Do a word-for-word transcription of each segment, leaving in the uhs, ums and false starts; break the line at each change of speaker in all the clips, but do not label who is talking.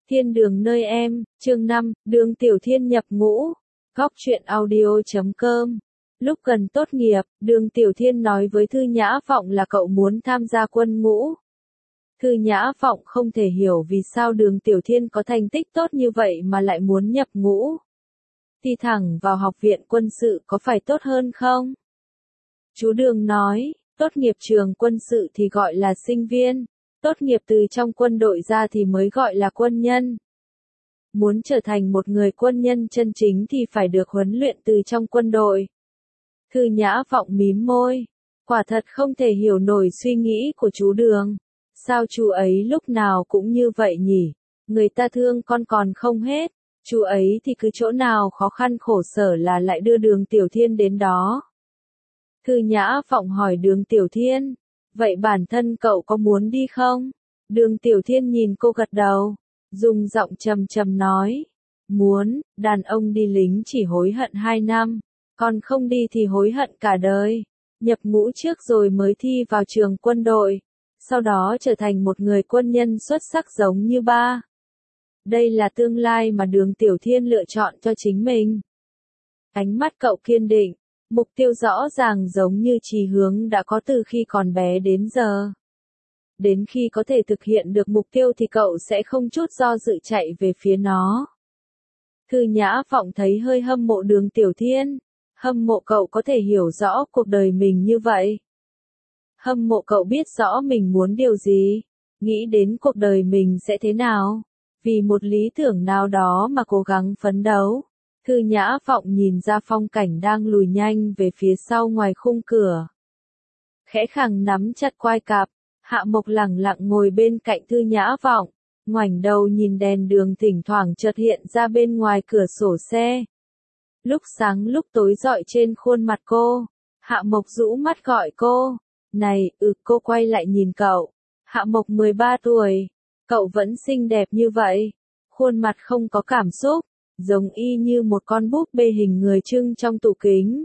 Thiên đường nơi em, chương năm, Đường Tiểu Thiên nhập ngũ. Góc truyện audio chấm com. Lúc gần tốt nghiệp, Đường Tiểu Thiên nói với Thư Nhã Phọng là cậu muốn tham gia quân ngũ. Thư Nhã Phọng không thể hiểu vì sao Đường Tiểu Thiên có thành tích tốt như vậy mà lại muốn nhập ngũ. Thi thẳng vào học viện quân sự có phải tốt hơn không? Chú Đường nói, tốt nghiệp trường quân sự thì gọi là sinh viên. Tốt nghiệp từ trong quân đội ra thì mới gọi là quân nhân. Muốn trở thành một người quân nhân chân chính thì phải được huấn luyện từ trong quân đội. Thư Nhã Phọng mím môi. Quả thật không thể hiểu nổi suy nghĩ của chú Đường. Sao chú ấy lúc nào cũng như vậy nhỉ? Người ta thương con còn không hết. Chú ấy thì cứ chỗ nào khó khăn khổ sở là lại đưa Đường Tiểu Thiên đến đó. Thư Nhã Phọng hỏi Đường Tiểu Thiên. Vậy bản thân cậu có muốn đi không? Đường Tiểu Thiên nhìn cô gật đầu, dùng giọng trầm trầm nói. Muốn, đàn ông đi lính chỉ hối hận hai năm, còn không đi thì hối hận cả đời. Nhập ngũ trước rồi mới thi vào trường quân đội, sau đó trở thành một người quân nhân xuất sắc giống như ba. Đây là tương lai mà Đường Tiểu Thiên lựa chọn cho chính mình. Ánh mắt cậu kiên định. Mục tiêu rõ ràng giống như chí hướng đã có từ khi còn bé đến giờ. Đến khi có thể thực hiện được mục tiêu thì cậu sẽ không chút do dự chạy về phía nó. Thư Nhã Phọng thấy hơi hâm mộ Đường Tiểu Thiên. Hâm mộ cậu có thể hiểu rõ cuộc đời mình như vậy. Hâm mộ cậu biết rõ mình muốn điều gì. Nghĩ đến cuộc đời mình sẽ thế nào. Vì một lý tưởng nào đó mà cố gắng phấn đấu. Thư Nhã Phọng nhìn ra phong cảnh đang lùi nhanh về phía sau ngoài khung cửa. Khẽ khàng nắm chặt quai cạp, Hạ Mộc lẳng lặng ngồi bên cạnh Thư Nhã Phọng, ngoảnh đầu nhìn đèn đường thỉnh thoảng chợt hiện ra bên ngoài cửa sổ xe. Lúc sáng lúc tối rọi trên khuôn mặt cô, Hạ Mộc rũ mắt gọi cô. Này, ừ, cô quay lại nhìn cậu. Hạ Mộc mười ba tuổi, cậu vẫn xinh đẹp như vậy, khuôn mặt không có cảm xúc. Giống y như một con búp bê hình người trưng trong tủ kính.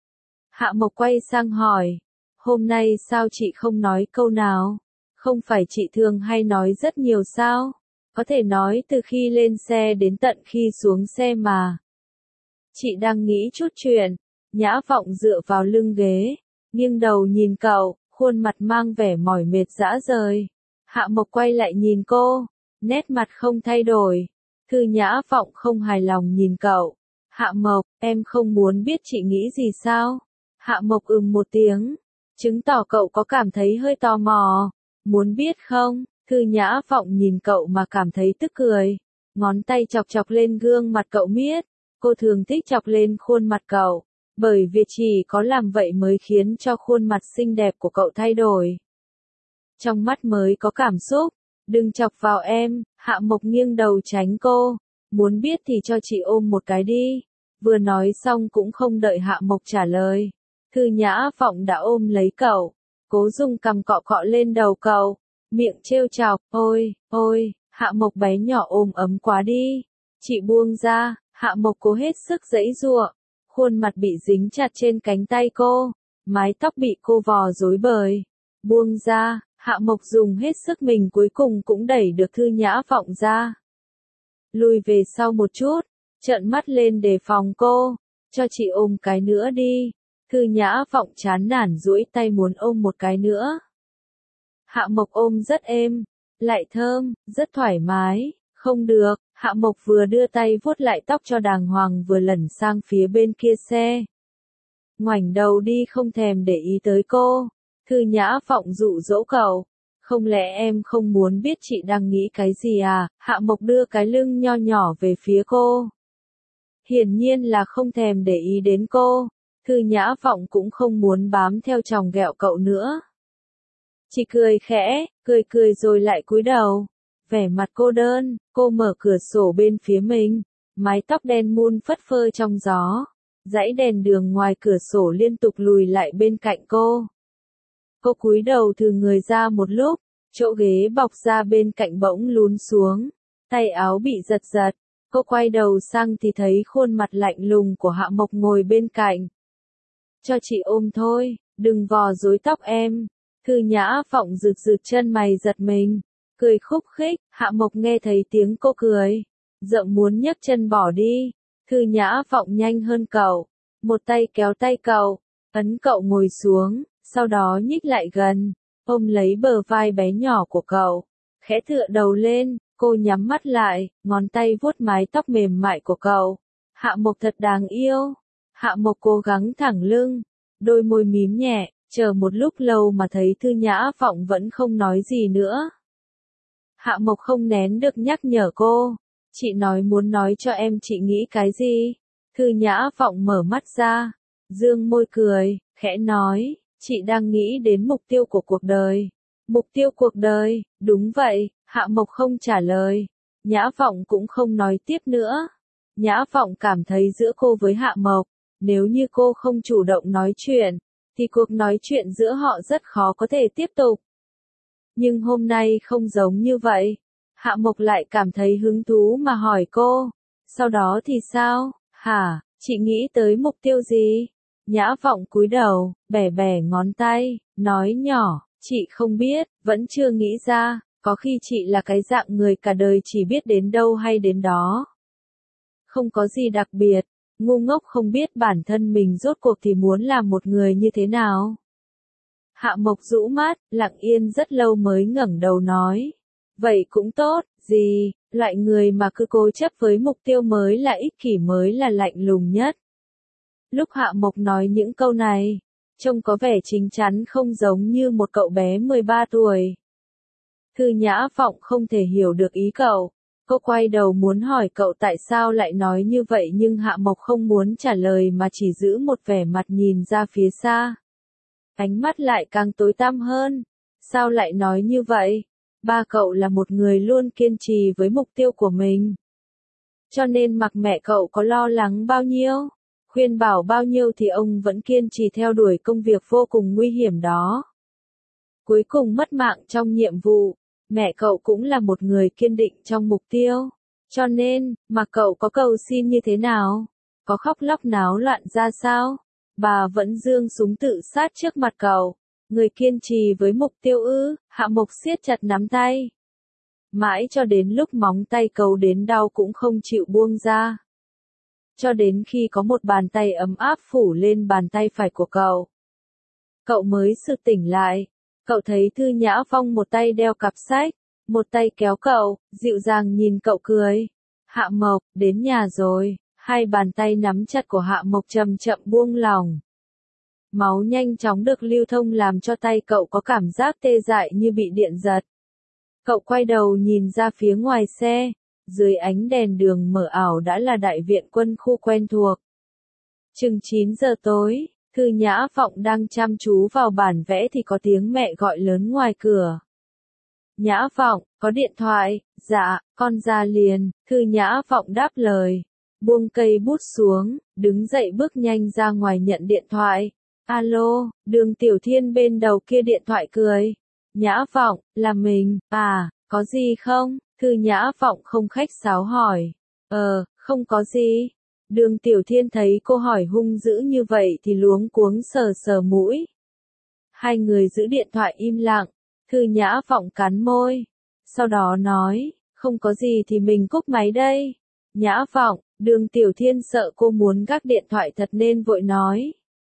Hạ Mộc quay sang hỏi, hôm nay sao chị không nói câu nào? Không phải chị thường hay nói rất nhiều sao? Có thể nói từ khi lên xe đến tận khi xuống xe mà. Chị đang nghĩ chút chuyện. Nhã Phọng dựa vào lưng ghế, nghiêng đầu nhìn cậu, khuôn mặt mang vẻ mỏi mệt rã rời. Hạ Mộc quay lại nhìn cô, nét mặt không thay đổi. Thư Nhã Phọng không hài lòng nhìn cậu. Hạ Mộc, em không muốn biết chị nghĩ gì sao? Hạ Mộc ừm một tiếng, chứng tỏ cậu có cảm thấy hơi tò mò. Muốn biết không? Thư Nhã Phọng nhìn cậu mà cảm thấy tức cười. Ngón tay chọc chọc lên gương mặt cậu miết. Cô thường thích chọc lên khuôn mặt cậu. Bởi vì chỉ có làm vậy mới khiến cho khuôn mặt xinh đẹp của cậu thay đổi. Trong mắt mới có cảm xúc. Đừng chọc vào em. Hạ Mộc nghiêng đầu tránh cô. Muốn biết thì cho chị ôm một cái đi. Vừa nói xong cũng không đợi Hạ Mộc trả lời. Thư Nhã Phọng đã ôm lấy cậu. Cố dùng cằm cọ cọ lên đầu cậu. Miệng trêu chọc. Ôi, ôi, Hạ Mộc bé nhỏ ôm ấm quá đi. Chị buông ra. Hạ Mộc cố hết sức giãy giụa. Khuôn mặt bị dính chặt trên cánh tay cô. Mái tóc bị cô vò rối bời. Buông ra. Hạ Mộc dùng hết sức mình cuối cùng cũng đẩy được Thư Nhã Phọng ra. Lùi về sau một chút, trợn mắt lên đề phòng cô. Cho chị ôm cái nữa đi. Thư Nhã Phọng chán nản duỗi tay muốn ôm một cái nữa. Hạ Mộc ôm rất êm, lại thơm, rất thoải mái. Không được, Hạ Mộc vừa đưa tay vuốt lại tóc cho đàng hoàng vừa lẩn sang phía bên kia xe. Ngoảnh đầu đi không thèm để ý tới cô. Thư Nhã Phọng dụ dỗ cậu. Không lẽ em không muốn biết chị đang nghĩ cái gì à? Hạ Mộc đưa cái lưng nho nhỏ về phía cô. Hiển nhiên là không thèm để ý đến cô. Thư Nhã Phọng cũng không muốn bám theo chòng ghẹo cậu nữa. Chị cười khẽ, cười cười rồi lại cúi đầu. Vẻ mặt cô đơn, cô mở cửa sổ bên phía mình. Mái tóc đen mun phất phơ trong gió. Dãy đèn đường ngoài cửa sổ liên tục lùi lại bên cạnh cô. Cô cúi đầu thừ người ra một lúc, chỗ ghế bọc ra bên cạnh bỗng lún xuống, tay áo bị giật giật, cô quay đầu sang thì thấy khuôn mặt lạnh lùng của Hạ Mộc ngồi bên cạnh. Cho chị ôm thôi, đừng vò rối tóc em. Thư Nhã Phọng rực rực chân mày giật mình, cười khúc khích, Hạ Mộc nghe thấy tiếng cô cười, giọng muốn nhấc chân bỏ đi. Thư Nhã Vọng nhanh hơn cậu, một tay kéo tay cậu, ấn cậu ngồi xuống, sau đó nhích lại gần, ôm lấy bờ vai bé nhỏ của cậu, khẽ tựa đầu lên, cô nhắm mắt lại, ngón tay vuốt mái tóc mềm mại của cậu. Hạ Mộc thật đáng yêu. Hạ Mộc cố gắng thẳng lưng, đôi môi mím nhẹ, chờ một lúc lâu mà thấy Thư Nhã Vọng vẫn không nói gì nữa. Hạ Mộc không nén được nhắc nhở cô, chị nói muốn nói cho em chị nghĩ cái gì? Thư Nhã Vọng mở mắt ra, dương môi cười, khẽ nói, chị đang nghĩ đến mục tiêu của cuộc đời. Mục tiêu cuộc đời, đúng vậy, Hạ Mộc không trả lời. Nhã Vọng cũng không nói tiếp nữa. Nhã Vọng cảm thấy giữa cô với Hạ Mộc, nếu như cô không chủ động nói chuyện, thì cuộc nói chuyện giữa họ rất khó có thể tiếp tục. Nhưng hôm nay không giống như vậy. Hạ Mộc lại cảm thấy hứng thú mà hỏi cô, sau đó thì sao, hả, chị nghĩ tới mục tiêu gì? Nhã Vọng cúi đầu, bẻ bẻ ngón tay, nói nhỏ, chị không biết, vẫn chưa nghĩ ra, có khi chị là cái dạng người cả đời chỉ biết đến đâu hay đến đó. Không có gì đặc biệt, ngu ngốc không biết bản thân mình rốt cuộc thì muốn làm một người như thế nào. Hạ Mộc rũ mắt, lặng yên rất lâu mới ngẩng đầu nói. Vậy cũng tốt, gì, loại người mà cứ cố chấp với mục tiêu mới là ích kỷ mới là lạnh lùng nhất. Lúc Hạ Mộc nói những câu này, trông có vẻ chín chắn không giống như một cậu bé mười ba tuổi. Thư Nhã Vọng không thể hiểu được ý cậu. Cô quay đầu muốn hỏi cậu tại sao lại nói như vậy nhưng Hạ Mộc không muốn trả lời mà chỉ giữ một vẻ mặt nhìn ra phía xa. Ánh mắt lại càng tối tăm hơn. Sao lại nói như vậy? Ba cậu là một người luôn kiên trì với mục tiêu của mình. Cho nên mặc mẹ cậu có lo lắng bao nhiêu, khuyên bảo bao nhiêu thì ông vẫn kiên trì theo đuổi công việc vô cùng nguy hiểm đó. Cuối cùng mất mạng trong nhiệm vụ. Mẹ cậu cũng là một người kiên định trong mục tiêu. Cho nên, mà cậu có cầu xin như thế nào? Có khóc lóc náo loạn ra sao? Bà vẫn giương súng tự sát trước mặt cậu. Người kiên trì với mục tiêu ư? Hạ Mộc siết chặt nắm tay. Mãi cho đến lúc móng tay cậu đến đau cũng không chịu buông ra. Cho đến khi có một bàn tay ấm áp phủ lên bàn tay phải của cậu. Cậu mới sực tỉnh lại. Cậu thấy Thư Nhã Phong một tay đeo cặp sách, một tay kéo cậu, dịu dàng nhìn cậu cười. Hạ Mộc, đến nhà rồi. Hai bàn tay nắm chặt của Hạ Mộc chậm chậm buông lỏng. Máu nhanh chóng được lưu thông làm cho tay cậu có cảm giác tê dại như bị điện giật. Cậu quay đầu nhìn ra phía ngoài xe, dưới ánh đèn đường mờ ảo đã là đại viện quân khu quen thuộc. Chừng chín giờ tối, Thư Nhã Vọng đang chăm chú vào bản vẽ thì có tiếng mẹ gọi lớn ngoài cửa. Nhã Vọng, có điện thoại, dạ, con ra liền, Thư Nhã Vọng đáp lời. Buông cây bút xuống, đứng dậy bước nhanh ra ngoài nhận điện thoại. Alo, Đường Tiểu Thiên bên đầu kia điện thoại cười. Nhã Vọng, là mình, à, có gì không? Thư Nhã Vọng không khách sáo hỏi. Ờ, không có gì. Đường Tiểu Thiên thấy cô hỏi hung dữ như vậy thì luống cuống sờ sờ mũi. Hai người giữ điện thoại im lặng. Thư Nhã Vọng cắn môi. Sau đó nói, không có gì thì mình cúp máy đây. Nhã Vọng, Đường Tiểu Thiên sợ cô muốn gác điện thoại thật nên vội nói.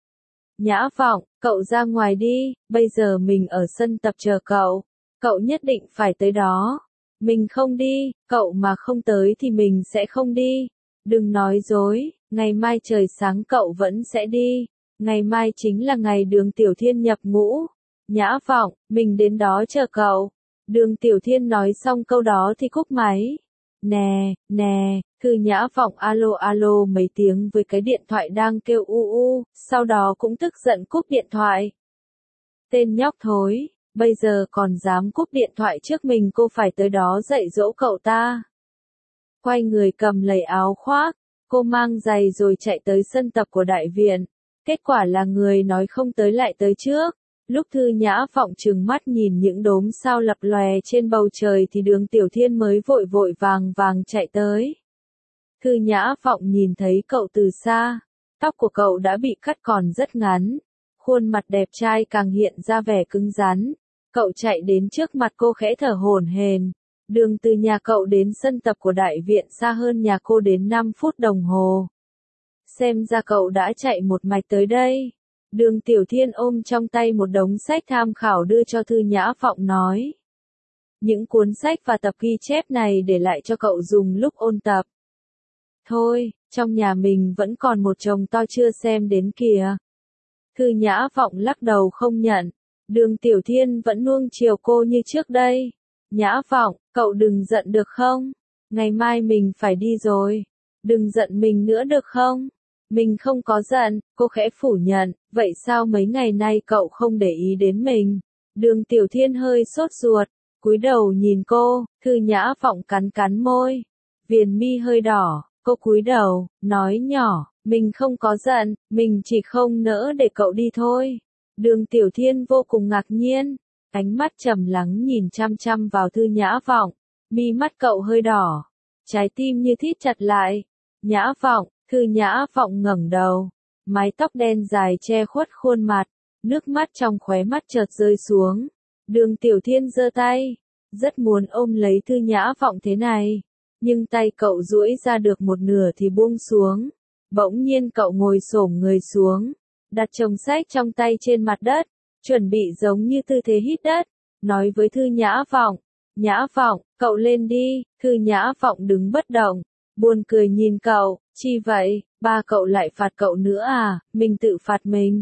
Nhã Vọng, cậu ra ngoài đi, bây giờ mình ở sân tập chờ cậu. Cậu nhất định phải tới đó. Mình không đi, cậu mà không tới thì mình sẽ không đi. Đừng nói dối, ngày mai trời sáng cậu vẫn sẽ đi. Ngày mai chính là ngày Đường Tiểu Thiên nhập ngũ. Nhã Vọng, mình đến đó chờ cậu. Đường Tiểu Thiên nói xong câu đó thì cúp máy. Nè, nè, Thư Nhã Vọng alo alo mấy tiếng với cái điện thoại đang kêu u u, sau đó cũng tức giận cúp điện thoại. Tên nhóc thối, bây giờ còn dám cúp điện thoại trước mình, cô phải tới đó dạy dỗ cậu ta. Quay người cầm lấy áo khoác, cô mang giày rồi chạy tới sân tập của đại viện. Kết quả là người nói không tới lại tới trước. Lúc Thư Nhã Vọng trừng mắt nhìn những đốm sao lập lòe trên bầu trời thì Đường Tiểu Thiên mới vội vội vàng vàng chạy tới. Thư Nhã Vọng nhìn thấy cậu từ xa, tóc của cậu đã bị cắt còn rất ngắn, khuôn mặt đẹp trai càng hiện ra vẻ cứng rắn, Cậu chạy đến trước mặt cô khẽ thở hổn hển. Đường từ nhà cậu đến sân tập của đại viện xa hơn nhà cô đến năm phút đồng hồ. Xem ra cậu đã chạy một mạch tới đây. Đường Tiểu Thiên ôm trong tay một đống sách tham khảo đưa cho Thư Nhã Phọng nói. Những cuốn sách và tập ghi chép này để lại cho cậu dùng lúc ôn tập. Thôi, trong nhà mình vẫn còn một chồng to chưa xem đến kìa. Thư Nhã Phọng lắc đầu không nhận. Đường Tiểu Thiên vẫn nuông chiều cô như trước đây. Nhã Phọng, cậu đừng giận được không? Ngày mai mình phải đi rồi. Đừng giận mình nữa được không? Mình không có giận, cô khẽ phủ nhận. Vậy sao mấy ngày nay cậu không để ý đến mình? Đường Tiểu Thiên hơi sốt ruột, cúi đầu nhìn cô. Thư Nhã Phọng cắn cắn môi, viền mi hơi đỏ. Cô cúi đầu, nói nhỏ, mình không có giận, mình chỉ không nỡ để cậu đi thôi. Đường Tiểu Thiên vô cùng ngạc nhiên, ánh mắt trầm lắng nhìn chăm chăm vào Thư Nhã Phọng, mi mắt cậu hơi đỏ, trái tim như thít chặt lại. Nhã Phọng, Thư Nhã Phọng ngẩng đầu, mái tóc đen dài che khuất khuôn mặt, nước mắt trong khóe mắt chợt rơi xuống. Đường Tiểu Thiên giơ tay, rất muốn ôm lấy Thư Nhã Phọng thế này, nhưng tay cậu duỗi ra được một nửa thì buông xuống. Bỗng nhiên cậu ngồi xổm người xuống, đặt chồng sách trong tay trên mặt đất, chuẩn bị giống như tư thế hít đất, nói với Thư Nhã Phọng, Nhã Phọng, cậu lên đi. Thư Nhã Phọng đứng bất động, buồn cười nhìn cậu, chi vậy, ba cậu lại phạt cậu nữa à, mình tự phạt mình.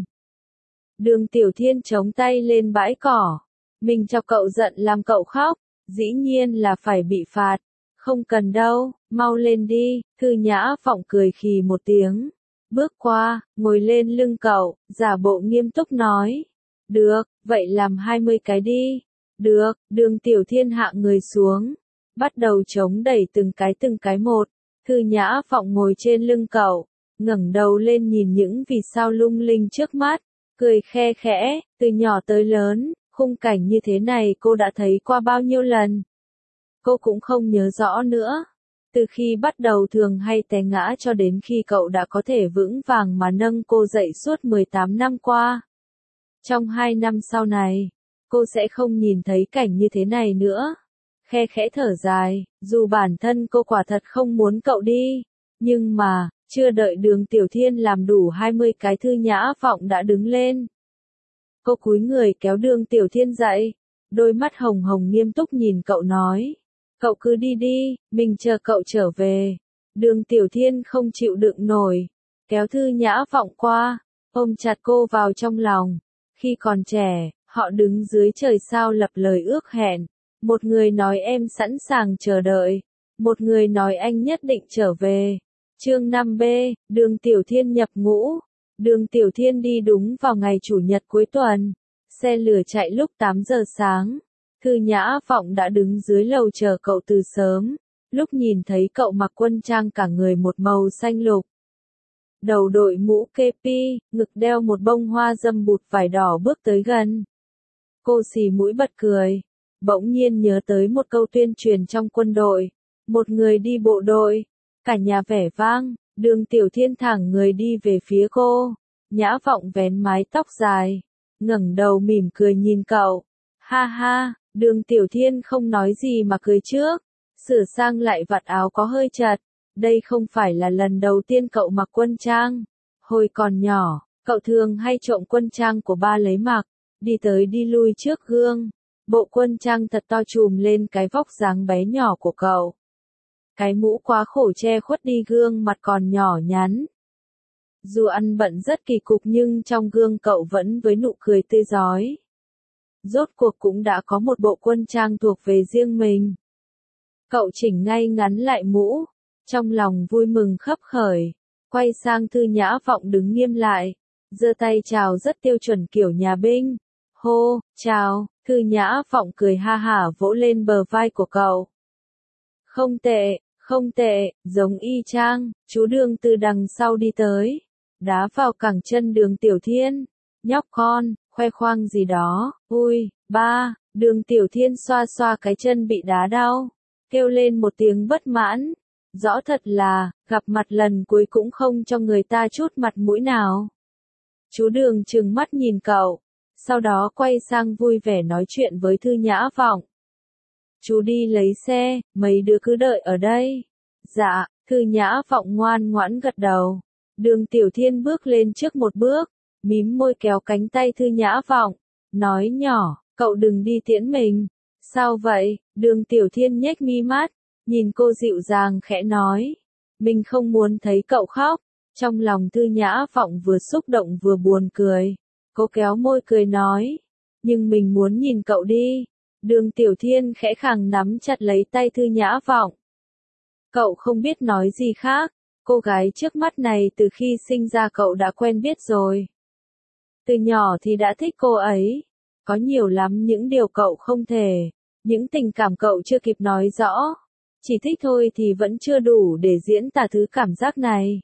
Đường Tiểu Thiên chống tay lên bãi cỏ, mình cho cậu giận làm cậu khóc, dĩ nhiên là phải bị phạt. Không cần đâu, mau lên đi. Thư Nhã Phọng cười khì một tiếng, bước qua, ngồi lên lưng cậu, giả bộ nghiêm túc nói. Được, vậy làm hai mươi cái đi. Được, Đường Tiểu Thiên hạ người xuống, bắt đầu chống đẩy từng cái từng cái một. Thư Nhã Phọng ngồi trên lưng cậu, ngẩng đầu lên nhìn những vì sao lung linh trước mắt, cười khe khẽ. Từ nhỏ tới lớn, khung cảnh như thế này cô đã thấy qua bao nhiêu lần. Cô cũng không nhớ rõ nữa. Từ khi bắt đầu thường hay té ngã cho đến khi cậu đã có thể vững vàng mà nâng cô dậy suốt mười tám năm qua. Trong hai năm sau này, cô sẽ không nhìn thấy cảnh như thế này nữa. Khe khẽ thở dài, dù bản thân cô quả thật không muốn cậu đi, nhưng mà, chưa đợi Đường Tiểu Thiên làm đủ hai mươi cái, Thư Nhã Phọng đã đứng lên. Cô cúi người kéo Đường Tiểu Thiên dậy, đôi mắt hồng hồng nghiêm túc nhìn cậu nói. Cậu cứ đi đi, mình chờ cậu trở về. Đường Tiểu Thiên không chịu đựng nổi, kéo Thư Nhã Phọng qua, ôm chặt cô vào trong lòng. Khi còn trẻ, họ đứng dưới trời sao lập lời ước hẹn. Một người nói em sẵn sàng chờ đợi, một người nói anh nhất định trở về. Chương năm B, Đường Tiểu Thiên nhập ngũ. Đường Tiểu Thiên đi đúng vào ngày chủ nhật cuối tuần. Xe lửa chạy lúc tám giờ sáng. Thư Nhã Phọng đã đứng dưới lầu chờ cậu từ sớm. Lúc nhìn thấy cậu mặc quân trang cả người một màu xanh lục, đầu đội mũ kepi, ngực đeo một bông hoa dâm bụt vải đỏ bước tới gần. Cô xì mũi bật cười, bỗng nhiên nhớ tới một câu tuyên truyền trong quân đội. Một người đi bộ đội, cả nhà vẻ vang. Đường Tiểu Thiên thẳng người đi về phía cô. Nhã Phọng vén mái tóc dài, ngẩng đầu mỉm cười nhìn cậu. Ha ha, Đường Tiểu Thiên không nói gì mà cười trước, sửa sang lại vạt áo có hơi chật. Đây không phải là lần đầu tiên cậu mặc quân trang. Hồi còn nhỏ, cậu thường hay trộm quân trang của ba lấy mặc, đi tới đi lui trước gương. Bộ quân trang thật to trùm lên cái vóc dáng bé nhỏ của cậu. Cái mũ quá khổ che khuất đi gương mặt còn nhỏ nhắn. Dù ăn bận rất kỳ cục nhưng trong gương cậu vẫn với nụ cười tươi rói. Rốt cuộc cũng đã có một bộ quân trang thuộc về riêng mình. Cậu chỉnh ngay ngắn lại mũ, trong lòng vui mừng khấp khởi, quay sang Thư Nhã Phọng đứng nghiêm lại, giơ tay chào rất tiêu chuẩn kiểu nhà binh. Hô, chào. Thư Nhã Phọng cười ha hả vỗ lên bờ vai của cậu. Không tệ, không tệ, giống y chang. Chú Đường từ đằng sau đi tới, đá vào cẳng chân Đường Tiểu Thiên. Nhóc con, khoe khoang gì đó. Ui, ba. Đường Tiểu Thiên xoa xoa cái chân bị đá đau, kêu lên một tiếng bất mãn. Rõ thật là, gặp mặt lần cuối cũng không cho người ta chút mặt mũi nào. Chú Đường trừng mắt nhìn cậu, sau đó quay sang vui vẻ nói chuyện với Thư Nhã Vọng. Chú đi lấy xe, mấy đứa cứ đợi ở đây. Dạ, Thư Nhã Vọng ngoan ngoãn gật đầu. Đường Tiểu Thiên bước lên trước một bước, mím môi kéo cánh tay Thư Nhã Vọng, nói nhỏ, cậu đừng đi tiễn mình. Sao vậy? Đường Tiểu Thiên nhếch mi mắt, nhìn cô dịu dàng khẽ nói. Mình không muốn thấy cậu khóc. Trong lòng Thư Nhã Vọng vừa xúc động vừa buồn cười. Cô kéo môi cười nói. Nhưng mình muốn nhìn cậu đi. Đường Tiểu Thiên khẽ khàng nắm chặt lấy tay Thư Nhã Vọng. Cậu không biết nói gì khác. Cô gái trước mắt này từ khi sinh ra cậu đã quen biết rồi. Từ nhỏ thì đã thích cô ấy. Có nhiều lắm những điều cậu không thể. Những tình cảm cậu chưa kịp nói rõ. Chỉ thích thôi thì vẫn chưa đủ để diễn tả thứ cảm giác này.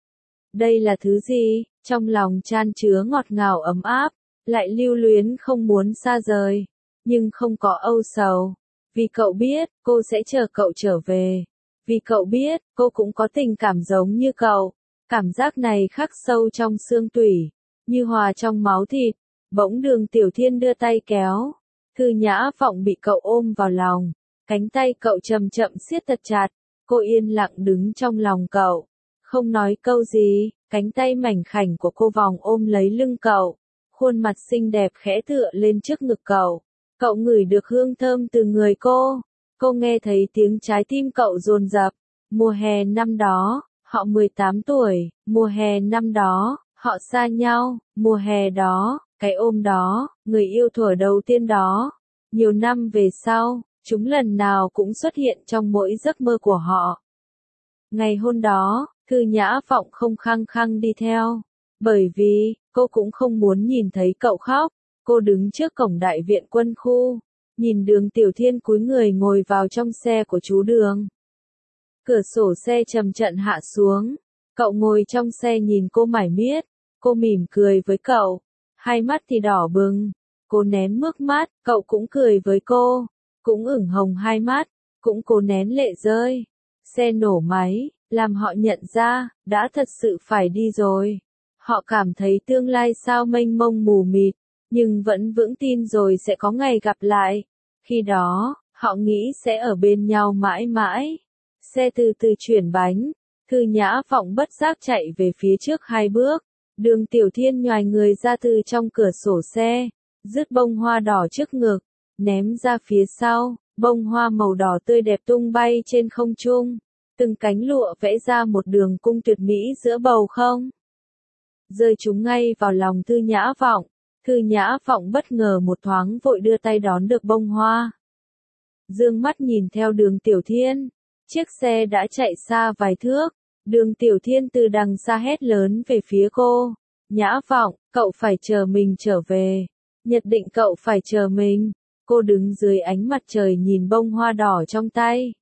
Đây là thứ gì? Trong lòng chan chứa ngọt ngào ấm áp, lại lưu luyến không muốn xa rời, nhưng không có âu sầu. Vì cậu biết, cô sẽ chờ cậu trở về. Vì cậu biết, cô cũng có tình cảm giống như cậu. Cảm giác này khắc sâu trong xương tủy, như hòa trong máu thịt. Bỗng Đường Tiểu Thiên đưa tay kéo. Thư Nhã Vọng bị cậu ôm vào lòng. Cánh tay cậu chậm chậm siết thật chặt. Cô yên lặng đứng trong lòng cậu. Không nói câu gì, cánh tay mảnh khảnh của cô vòng ôm lấy lưng cậu. Khuôn mặt xinh đẹp khẽ tựa lên trước ngực cậu. Cậu ngửi được hương thơm từ người cô. Cô nghe thấy tiếng trái tim cậu dồn dập. Mùa hè năm đó, họ mười tám tuổi. Mùa hè năm đó, họ xa nhau. Mùa hè đó, cái ôm đó, người yêu thuở đầu tiên đó. Nhiều năm về sau, chúng lần nào cũng xuất hiện trong mỗi giấc mơ của họ. Ngày hôm đó, Thư Nhã Vọng không khăng khăng đi theo. Bởi vì, cô cũng không muốn nhìn thấy cậu khóc. Cô đứng trước cổng đại viện quân khu. Nhìn Đường Tiểu Thiên cúi người ngồi vào trong xe của chú Đường. Cửa sổ xe chậm chậm hạ xuống. Cậu ngồi trong xe nhìn cô mải miết. Cô mỉm cười với cậu. Hai mắt thì đỏ bừng. Cô nén nước mắt, cậu cũng cười với cô. Cũng ửng hồng hai mắt. Cũng cố nén lệ rơi. Xe nổ máy, làm họ nhận ra, đã thật sự phải đi rồi. Họ cảm thấy tương lai sao mênh mông mù mịt, nhưng vẫn vững tin rồi sẽ có ngày gặp lại. Khi đó, họ nghĩ sẽ ở bên nhau mãi mãi. Xe từ từ chuyển bánh, Thư Nhã Vọng bất giác chạy về phía trước hai bước. Đường Tiểu Thiên nhoài người ra từ trong cửa sổ xe, dứt bông hoa đỏ trước ngực, ném ra phía sau. Bông hoa màu đỏ tươi đẹp tung bay trên không trung, từng cánh lụa vẽ ra một đường cung tuyệt mỹ giữa bầu không. Rơi chúng ngay vào lòng Thư Nhã Vọng. Thư Nhã Vọng bất ngờ một thoáng vội đưa tay đón được bông hoa. Dương mắt nhìn theo Đường Tiểu Thiên. Chiếc xe đã chạy xa vài thước. Đường Tiểu Thiên từ đằng xa hét lớn về phía cô. Nhã Vọng, cậu phải chờ mình trở về. Nhất định cậu phải chờ mình. Cô đứng dưới ánh mặt trời nhìn bông hoa đỏ trong tay.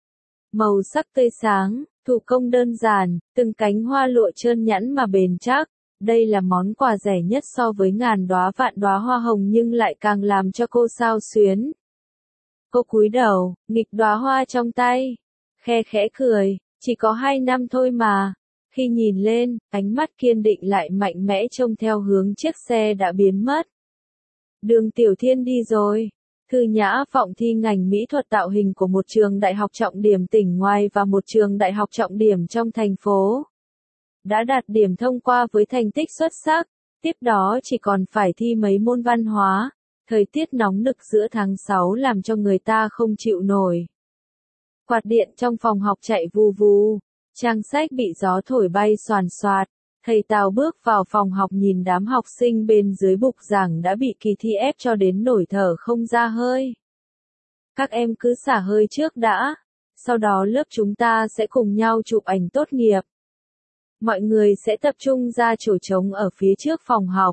Màu sắc tươi sáng, thủ công đơn giản, từng cánh hoa lụa trơn nhẵn mà bền chắc. Đây là món quà rẻ nhất so với ngàn đóa vạn đóa hoa hồng nhưng lại càng làm cho cô xao xuyến. Cô cúi đầu, nghịch đóa hoa trong tay. Khe khẽ cười, chỉ có hai năm thôi mà. Khi nhìn lên, ánh mắt kiên định lại mạnh mẽ trông theo hướng chiếc xe đã biến mất. Đường Tiểu Thiên đi rồi. Thư Nhã Vọng thi ngành mỹ thuật tạo hình của một trường đại học trọng điểm tỉnh ngoài và một trường đại học trọng điểm trong thành phố. Đã đạt điểm thông qua với thành tích xuất sắc, tiếp đó chỉ còn phải thi mấy môn văn hóa. Thời tiết nóng nực giữa tháng sáu làm cho người ta không chịu nổi. Quạt điện trong phòng học chạy vù vù, trang sách bị gió thổi bay xoàn xoạt. Thầy Tào bước vào phòng học nhìn đám học sinh bên dưới bục giảng đã bị kỳ thi ép cho đến nổi thở không ra hơi. Các em cứ xả hơi trước đã, sau đó lớp chúng ta sẽ cùng nhau chụp ảnh tốt nghiệp. Mọi người sẽ tập trung ra chỗ trống ở phía trước phòng học.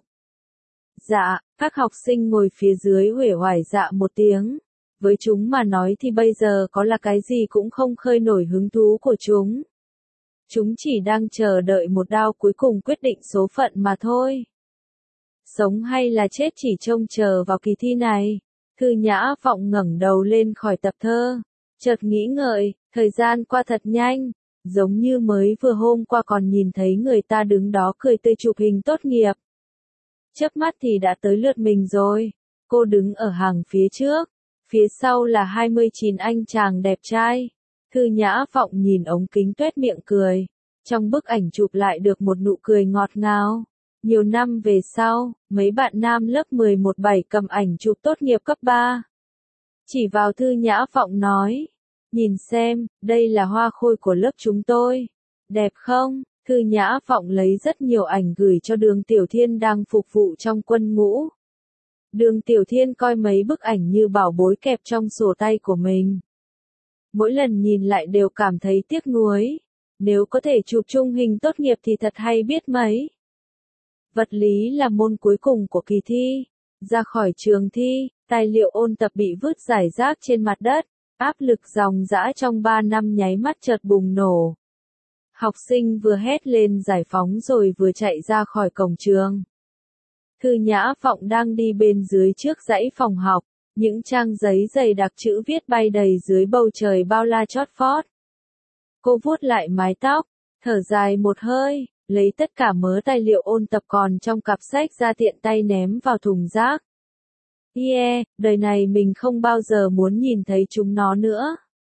Dạ, các học sinh ngồi phía dưới uể oải dạ một tiếng. Với chúng mà nói thì bây giờ có là cái gì cũng không khơi nổi hứng thú của chúng. Chúng chỉ đang chờ đợi một đao cuối cùng quyết định số phận mà thôi. Sống hay là chết chỉ trông chờ vào kỳ thi này. Thư Nhã Vọng ngẩng đầu lên khỏi tập thơ. Chợt nghĩ ngợi, thời gian qua thật nhanh. Giống như mới vừa hôm qua còn nhìn thấy người ta đứng đó cười tươi chụp hình tốt nghiệp. Chớp mắt thì đã tới lượt mình rồi. Cô đứng ở hàng phía trước, phía sau là hai mươi chín anh chàng đẹp trai. Thư Nhã Phọng nhìn ống kính tuét miệng cười. Trong bức ảnh chụp lại được một nụ cười ngọt ngào. Nhiều năm về sau, mấy bạn nam lớp mười một bảy cầm ảnh chụp tốt nghiệp cấp ba. Chỉ vào Thư Nhã Phọng nói, nhìn xem, đây là hoa khôi của lớp chúng tôi. Đẹp không? Thư Nhã Phọng lấy rất nhiều ảnh gửi cho Đường Tiểu Thiên đang phục vụ trong quân ngũ. Đường Tiểu Thiên coi mấy bức ảnh như bảo bối kẹp trong sổ tay của mình. Mỗi lần nhìn lại đều cảm thấy tiếc nuối. Nếu có thể chụp chung hình tốt nghiệp thì thật hay biết mấy. Vật lý là môn cuối cùng của kỳ thi. Ra khỏi trường thi, tài liệu ôn tập bị vứt rải rác trên mặt đất. Áp lực dòng dã trong ba năm nháy mắt chợt bùng nổ. Học sinh vừa hét lên giải phóng rồi vừa chạy ra khỏi cổng trường. Thư Nhã Phọng đang đi bên dưới trước dãy phòng học, những trang giấy dày đặc chữ viết bay đầy dưới bầu trời bao la chót vót. Cô vuốt lại mái tóc, thở dài một hơi, lấy tất cả mớ tài liệu ôn tập còn trong cặp sách ra tiện tay ném vào thùng rác. Yeah, đời này mình không bao giờ muốn nhìn thấy chúng nó nữa.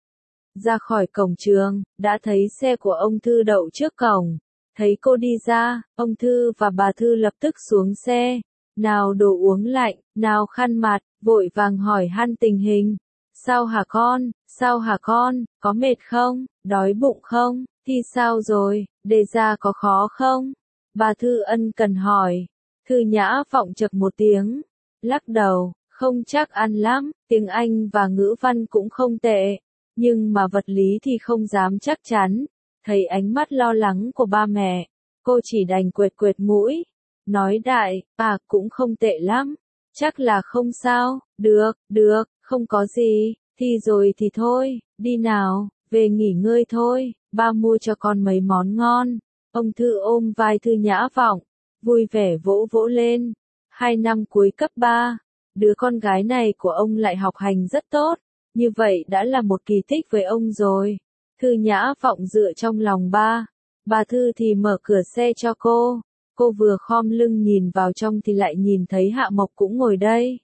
Ra khỏi cổng trường, đã thấy xe của ông Thư đậu trước cổng. Thấy cô đi ra, ông Thư và bà Thư lập tức xuống xe. Nào đồ uống lạnh, nào khăn mặt, vội vàng hỏi han tình hình. Sao hả con, sao hả con, có mệt không, đói bụng không, thi sao rồi, đề ra có khó không? Bà Thư ân cần hỏi. Thư Nhã Phọng chậc một tiếng, lắc đầu, không chắc ăn lắm, tiếng Anh và ngữ văn cũng không tệ. Nhưng mà vật lý thì không dám chắc chắn. Thấy ánh mắt lo lắng của ba mẹ, cô chỉ đành quệt quệt mũi. Nói đại, à cũng không tệ lắm. Chắc là không sao, được, được, không có gì, thì rồi thì thôi, đi nào, về nghỉ ngơi thôi, ba mua cho con mấy món ngon. Ông Thư ôm vai Thư Nhã Phọng, vui vẻ vỗ vỗ lên. Hai năm cuối cấp ba, đứa con gái này của ông lại học hành rất tốt. Như vậy đã là một kỳ tích với ông rồi. Thư Nhã Phọng dựa trong lòng ba. Bà Thư thì mở cửa xe cho cô. Cô vừa khom lưng nhìn vào trong thì lại nhìn thấy Hạ Mộc cũng ngồi đây.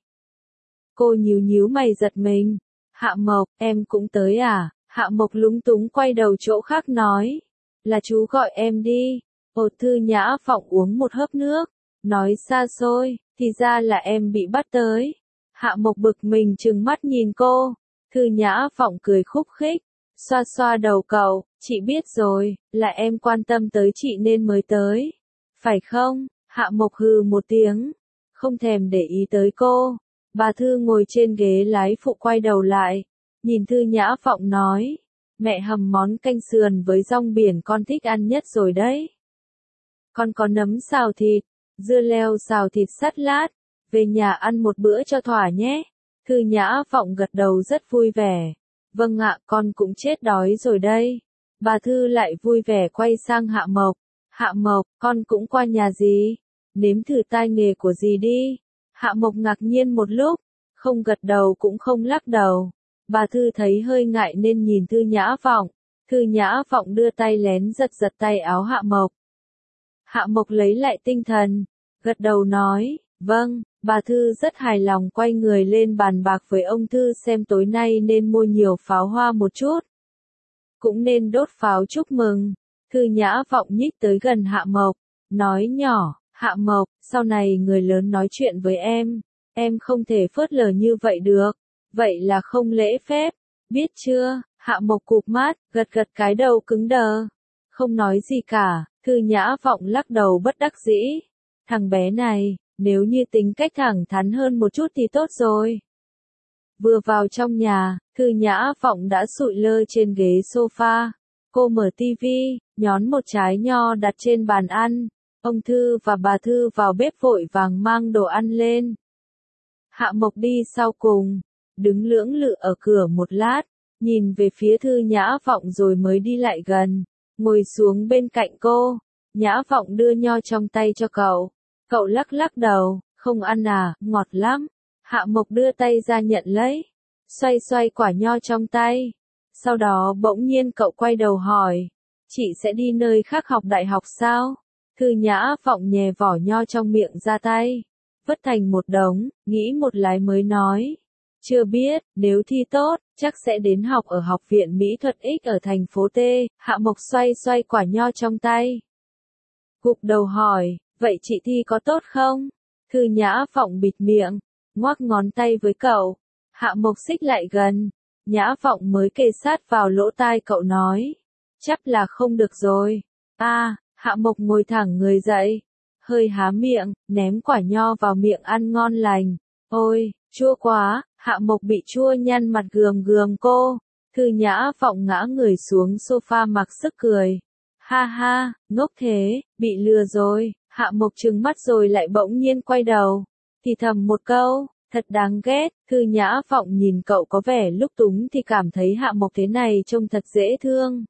Cô nhíu nhíu mày giật mình. Hạ Mộc, em cũng tới à? Hạ Mộc lúng túng quay đầu chỗ khác nói. Là chú gọi em đi. Ồ, Thư Nhã Phọng uống một hớp nước. Nói xa xôi, thì ra là em bị bắt tới. Hạ Mộc bực mình trừng mắt nhìn cô. Thư Nhã Phọng cười khúc khích, xoa xoa đầu cậu, chị biết rồi, là em quan tâm tới chị nên mới tới. Phải không? Hạ Mộc hừ một tiếng, không thèm để ý tới cô. Bà Thư ngồi trên ghế lái phụ quay đầu lại, nhìn Thư Nhã Phọng nói, mẹ hầm món canh sườn với rong biển con thích ăn nhất rồi đấy. Con có nấm xào thịt, dưa leo xào thịt sắt lát, về nhà ăn một bữa cho thỏa nhé. Thư Nhã Phọng gật đầu rất vui vẻ. Vâng ạ, con cũng chết đói rồi đây. Bà Thư lại vui vẻ quay sang Hạ Mộc. Hạ Mộc, con cũng qua nhà dì. Nếm thử tay nghề của dì đi. Hạ Mộc ngạc nhiên một lúc, không gật đầu cũng không lắc đầu. Bà Thư thấy hơi ngại nên nhìn Thư Nhã Phọng. Thư Nhã Phọng đưa tay lén giật giật tay áo Hạ Mộc. Hạ Mộc lấy lại tinh thần, gật đầu nói, vâng. Bà Thư rất hài lòng quay người lên bàn bạc với ông Thư xem tối nay nên mua nhiều pháo hoa một chút. Cũng nên đốt pháo chúc mừng. Thư Nhã Phọng nhích tới gần Hạ Mộc, nói nhỏ, Hạ Mộc, sau này người lớn nói chuyện với em, em không thể phớt lờ như vậy được. Vậy là không lễ phép, biết chưa? Hạ Mộc cụp mắt, gật gật cái đầu cứng đờ. Không nói gì cả, Thư Nhã Phọng lắc đầu bất đắc dĩ. Thằng bé này, nếu như tính cách thẳng thắn hơn một chút thì tốt rồi. Vừa vào trong nhà, Thư Nhã Phọng đã sụi lơ trên ghế sofa. Cô mở tivi, nhón một trái nho đặt trên bàn ăn. Ông Thư và bà Thư vào bếp vội vàng mang đồ ăn lên. Hạ Mộc đi sau cùng, đứng lưỡng lự ở cửa một lát, nhìn về phía Thư Nhã Phọng rồi mới đi lại gần, ngồi xuống bên cạnh cô. Nhã Phọng đưa nho trong tay cho cậu. Cậu lắc lắc đầu, không ăn à, ngọt lắm. Hạ Mộc đưa tay ra nhận lấy, xoay xoay quả nho trong tay. Sau đó bỗng nhiên cậu quay đầu hỏi, chị sẽ đi nơi khác học đại học sao? Thư Nhã Phọng nhè vỏ nho trong miệng ra tay. vất thành một đống, nghĩ một lái mới nói. Chưa biết, nếu thi tốt, chắc sẽ đến học ở Học viện Mỹ thuật X ở thành phố T, Hạ Mộc xoay xoay quả nho trong tay. Gục đầu hỏi, vậy chị thi có tốt không? Thư Nhã Phọng bịt miệng, ngoắc ngón tay với cậu. Hạ Mộc xích lại gần, Nhã Phọng mới kề sát vào lỗ tai cậu nói. Chắc là không được rồi. À, Hạ Mộc ngồi thẳng người dậy, hơi há miệng, ném quả nho vào miệng ăn ngon lành. Ôi, chua quá, Hạ Mộc bị chua nhăn mặt gườm gườm cô. Thư Nhã Phọng ngã người xuống sofa mặc sức cười. Ha ha, ngốc thế, bị lừa rồi. Hạ Mộc trừng mắt rồi lại bỗng nhiên quay đầu, thì thầm một câu, thật đáng ghét. Thư Nhã Phọng nhìn cậu có vẻ lúc túng thì cảm thấy Hạ Mộc thế này trông thật dễ thương.